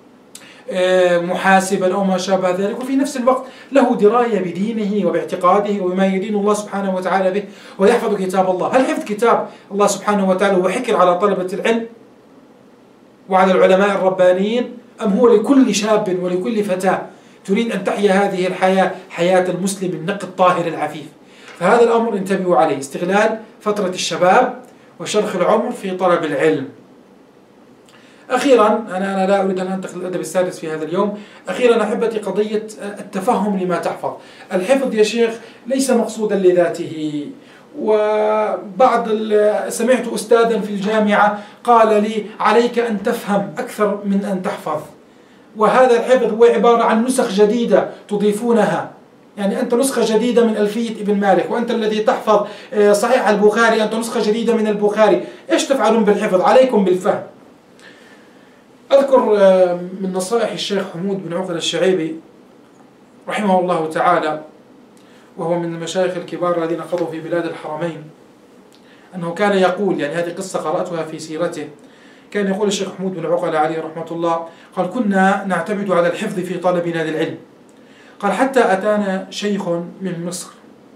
Speaker 2: محاسبا أو ما شابه ذلك، وفي نفس الوقت له دراية بدينه وباعتقاده وبما يدين الله سبحانه وتعالى به، ويحفظ كتاب الله. هل حفظ كتاب الله سبحانه وتعالى هو حكر على طلبة العلم وعلى العلماء الربانيين، أم هو لكل شاب ولكل فتاة تريد أن تحيا هذه الحياة حياة المسلم النقي الطاهر العفيف؟ فهذا الأمر انتبهوا عليه، استغلال فترة الشباب وشرخ العمر في طلب العلم. أخيرا أنا أنا لا أريد أن أنتقل للأدب السادس في هذا اليوم. أخيرا أحبتي قضية التفهم لما تحفظ. الحفظ يا شيخ ليس مقصودا لذاته. وبعض سمعت أستاذا في الجامعة قال لي عليك أن تفهم أكثر من أن تحفظ، وهذا الحفظ هو عبارة عن نسخ جديدة تضيفونها. يعني أنت نسخة جديدة من ألفية ابن مالك، وأنت الذي تحفظ صحيح البخاري أنت نسخة جديدة من البخاري. إيش تفعلون بالحفظ؟ عليكم بالفهم. أذكر من نصائح الشيخ حمود بن عقل الشعيبي رحمه الله تعالى، وهو من المشايخ الكبار الذين قضوا في بلاد الحرمين، أنه كان يقول، يعني هذه قصة قرأتها في سيرته، كان يقول الشيخ حمود بن عقل عليه رحمة الله، قال كنا نعتمد على الحفظ في طلبنا للعلم. قال حتى أتانا شيخ من مصر،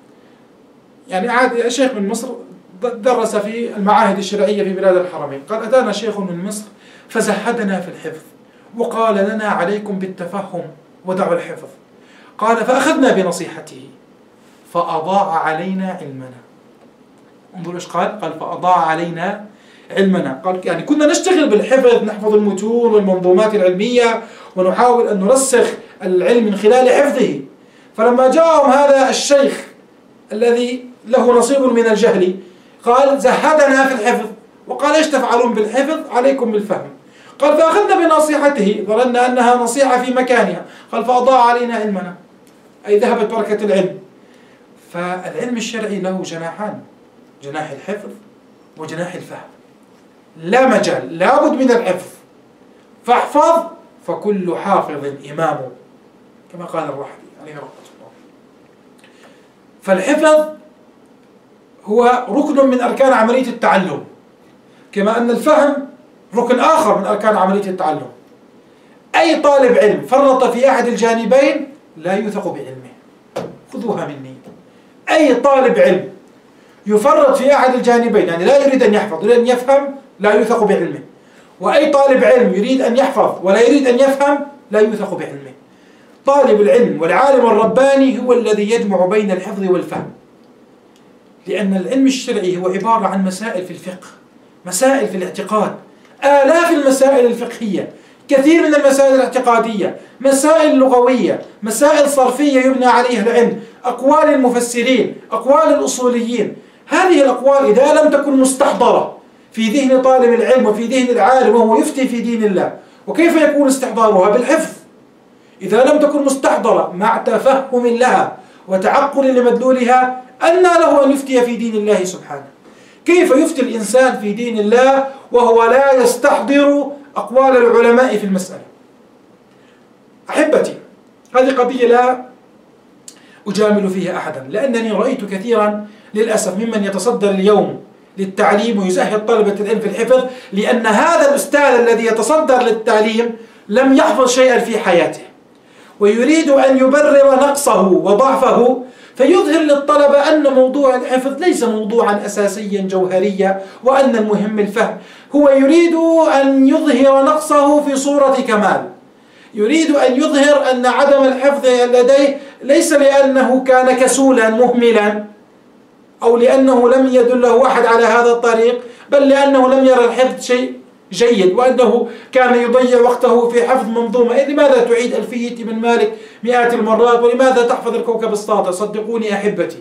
Speaker 2: يعني عاد شيخ من مصر درس في المعاهد الشرعية في بلاد الحرمين. قال أتانا شيخ من مصر فزهدنا في الحفظ وقال لنا عليكم بالتفهم ودعوا الحفظ. قال فأخذنا بنصيحته فأضاع علينا علمنا. انظروا ايش قال؟ قال فأضاع علينا علمنا. قال يعني كنا نشتغل بالحفظ، نحفظ المتون والمنظومات العلمية ونحاول أن نرسخ العلم من خلال حفظه. فلما جاءهم هذا الشيخ الذي له نصيب من الجهل قال زهدنا في الحفظ وقال ايش تفعلون بالحفظ؟ عليكم بالفهم. قال فأخذنا بنصيحته، ظننا أنها نصيحة في مكانها. قال فأضاع علينا علمنا، أي ذهبت بركة العلم. فالعلم الشرعي له جناحان، جناح الحفظ وجناح الفهم. لا مجال، لابد من الحفظ. فاحفظ فكل حافظ إمام، كما قال الرحبي عليه رحمة الله. فالحفظ هو ركن من أركان عملية التعلم، كما أن الفهم ركن آخر من أركان عملية التعلم. أي طالب علم فرط في أحد الجانبين لا يوثق بعلمه، خذوها مني. أي طالب علم يفرط في أحد الجانبين، يعني لا يريد أن يحفظ يريد أن يفهم، لا يوثق بعلمه. وأي طالب علم يريد أن يحفظ ولا يريد أن يفهم لا يوثق بعلمه. طالب العلم والعالم الرباني هو الذي يجمع بين الحفظ والفهم، لأن العلم الشرعي هو عبارة عن مسائل في الفقه، مسائل في الاعتقاد، آلاف المسائل الفقهية، كثير من المسائل الاعتقادية، مسائل لغوية، مسائل صرفية يبنى عليها العلم، أقوال المفسرين، أقوال الأصوليين. هذه الأقوال إذا لم تكن مستحضرة في ذهن طالب العلم وفي ذهن العالم وهو يفتي في دين الله، وكيف يكون استحضارها؟ بالحفظ. إذا لم تكن مستحضرة مع تفهم لها وتعقل لمدلولها، أنى له أن يفتي في دين الله سبحانه؟ كيف يفتي الإنسان في دين الله وهو لا يستحضر أقوال العلماء في المسألة؟ أحبتي، هذه قضية لا أجامل فيها أحدا، لأنني رأيت كثيرا للأسف ممن يتصدر اليوم للتعليم ويزهد طلبة العلم في الحفظ، لأن هذا الأستاذ الذي يتصدر للتعليم لم يحفظ شيئا في حياته ويريد أن يبرر نقصه وضعفه، فيظهر للطلبة أن موضوع الحفظ ليس موضوعا أساسيا جوهريا، وأن المهم الفهم. هو يريد أن يظهر نقصه في صورة كمال، يريد أن يظهر أن عدم الحفظ لديه ليس لأنه كان كسولا مهملا أو لأنه لم يدله أحد على هذا الطريق، بل لأنه لم يرى الحفظ شيء جيد، وأنه كان يضيع وقته في حفظ منظومة. لماذا تعيد ألفية ابن مالك مئات المرات؟ ولماذا تحفظ الكوكب الساطع؟ صدقوني أحبتي،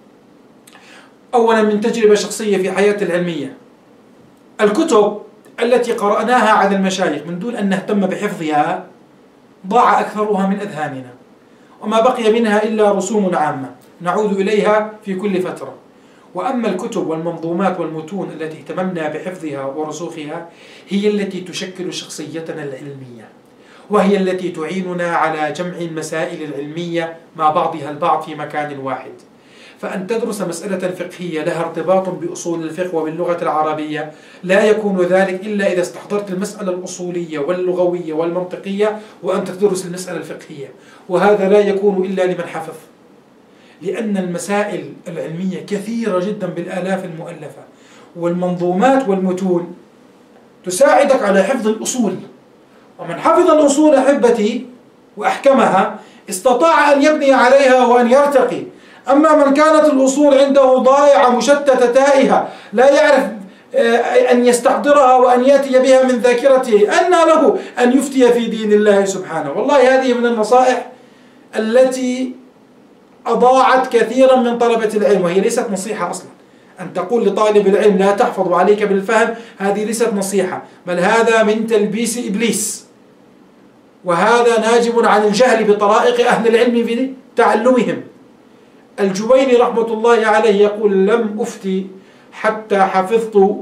Speaker 2: أولا من تجربة شخصية في حياتي العلمية، الكتب التي قرأناها على المشايخ من دون أن نهتم بحفظها ضاع أكثرها من أذهاننا، وما بقي منها إلا رسوم عامة نعود إليها في كل فترة. وأما الكتب والمنظومات والمتون التي اهتممنا بحفظها ورسوخها هي التي تشكل شخصيتنا العلمية، وهي التي تعيننا على جمع المسائل العلمية مع بعضها البعض في مكان واحد. فأن تدرس مسألة فقهية لها ارتباط بأصول الفقه وباللغة العربية لا يكون ذلك إلا إذا استحضرت المسألة الأصولية واللغوية والمنطقية وأنت تدرس المسألة الفقهية، وهذا لا يكون إلا لمن حفظ، لأن المسائل العلمية كثيرة جدا بالآلاف المؤلفة، والمنظومات والمتون تساعدك على حفظ الأصول، ومن حفظ الأصول أحبتي وأحكمها استطاع أن يبني عليها وأن يرتقي. أما من كانت الأصول عنده ضائعة مشتتة تائهة لا يعرف أن يستحضرها وأن يأتي بها من ذاكرته، أن له أن يفتي في دين الله سبحانه. والله هذه من النصائح التي أضاعت كثيرا من طلبة العلم، وهي ليست نصيحة أصلا. أن تقول لطالب العلم لا تحفظ وعليك بالفهم، هذه ليست نصيحة، بل هذا من تلبيس إبليس، وهذا ناجم عن الجهل بطرائق أهل العلم في تعلمهم. الجويني رحمة الله عليه يقول: لم أفتي حتى حفظت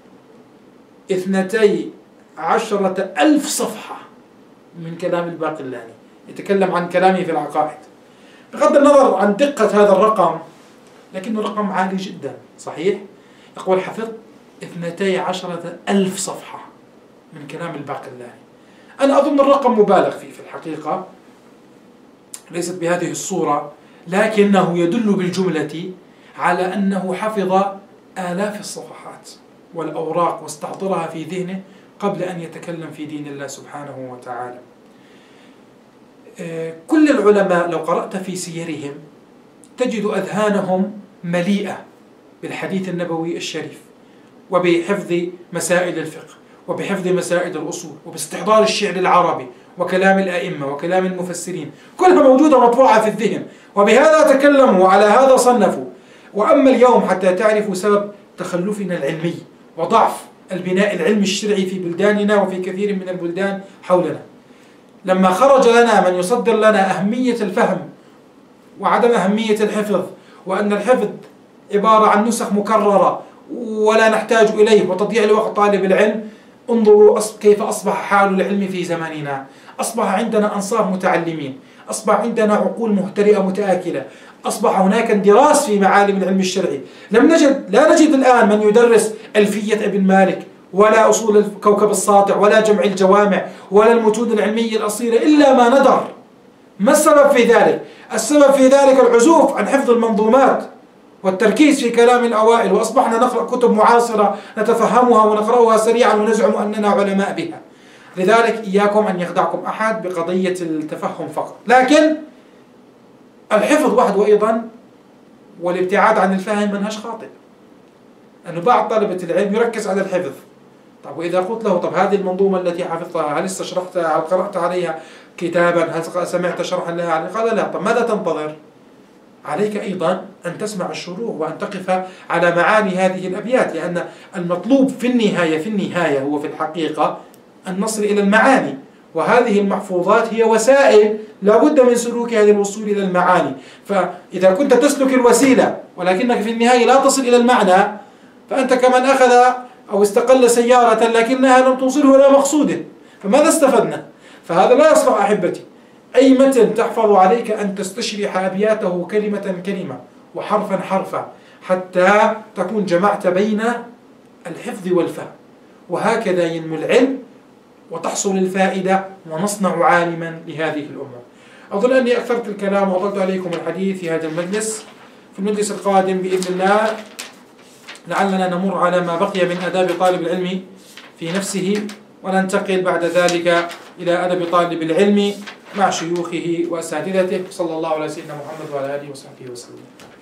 Speaker 2: اثنتي عشرة ألف صفحة من كلام الباقلاني، يتكلم عن كلامه في العقائد. بغض النظر عن دقة هذا الرقم، لكنه رقم عالي جدا صحيح. يقول: حفظت اثنتي عشرة ألف صفحة من كلام الباقلاني. أنا أظن الرقم مبالغ فيه في الحقيقة، ليست بهذه الصورة، لكنه يدل بالجملة على أنه حفظ آلاف الصفحات والأوراق واستحضرها في ذهنه قبل أن يتكلم في دين الله سبحانه وتعالى. كل العلماء لو قرأت في سيرهم تجد أذهانهم مليئة بالحديث النبوي الشريف، وبحفظ مسائل الفقه، وبحفظ مسائل الأصول، وباستحضار الشعر العربي وكلام الأئمة وكلام المفسرين، كلها موجودة مطبوعة في الذهن، وبهذا تكلموا وعلى هذا صنفوا. وأما اليوم حتى تعرفوا سبب تخلفنا العلمي وضعف البناء العلمي الشرعي في بلداننا وفي كثير من البلدان حولنا، لما خرج لنا من يصدر لنا أهمية الفهم وعدم أهمية الحفظ، وأن الحفظ عبارة عن نسخ مكررة ولا نحتاج إليه وتضيع لوقت طالب العلم، انظروا كيف أصبح حال العلم في زماننا. أصبح عندنا أنصاف متعلمين، أصبح عندنا عقول مهترئة متآكلة، أصبح هناك اندراس في معالم العلم الشرعي. لم نجد لا نجد الآن من يدرس ألفية ابن مالك، ولا أصول الكوكب الساطع، ولا جمع الجوامع، ولا المتون العلمية الأصيلة، إلا ما ندر. ما السبب في ذلك؟ السبب في ذلك العزوف عن حفظ المنظومات والتركيز في كلام الأوائل، وأصبحنا نقرأ كتب معاصرة نتفهمها ونقرأها سريعا ونزعم أننا علماء بها. لذلك إياكم أن يخدعكم أحد بقضية التفهم فقط، لكن الحفظ وحده أيضا والابتعاد عن الفهم منهج خاطئ. أنه بعض طلبة العلم يركز على الحفظ. طب وإذا قلت له: طب هذه المنظومة التي حفظتها هل استشرحتها؟ هل قرأت عليها كتابا؟ هل سمعت شرحا لها؟ قال: لا. طب ماذا تنتظر؟ عليك أيضا أن تسمع الشروح وأن تقف على معاني هذه الأبيات، لأن المطلوب في النهاية في النهاية هو في الحقيقة أن نصل إلى المعاني، وهذه المحفوظات هي وسائل لا بد من سلوك هذه الوصول إلى المعاني. فإذا كنت تسلك الوسيلة ولكنك في النهاية لا تصل إلى المعنى، فأنت كمن أخذ أو استقل سيارة لكنها لم توصله إلى مقصوده، فماذا استفدنا؟ فهذا لا يصلح أحبتي. أي متن تحفظ عليك أن تستشرح أبياته كلمة كلمة وحرفا حرفا حتى تكون جمعت بين الحفظ والفهم، وهكذا ينمو العلم وتحصل الفائدة ونصنع عالما لهذه الأمة. أظن أني أكثرت الكلام وأطلت عليكم الحديث في هذا المجلس. في المجلس القادم بإذن الله لعلنا نمر على ما بقي من آداب طالب العلم في نفسه، وننتقل بعد ذلك إلى أدب طالب العلم مع شيوخه وأساتذته. صلى الله على سيدنا محمد وعلى آله وصحبه وسلم.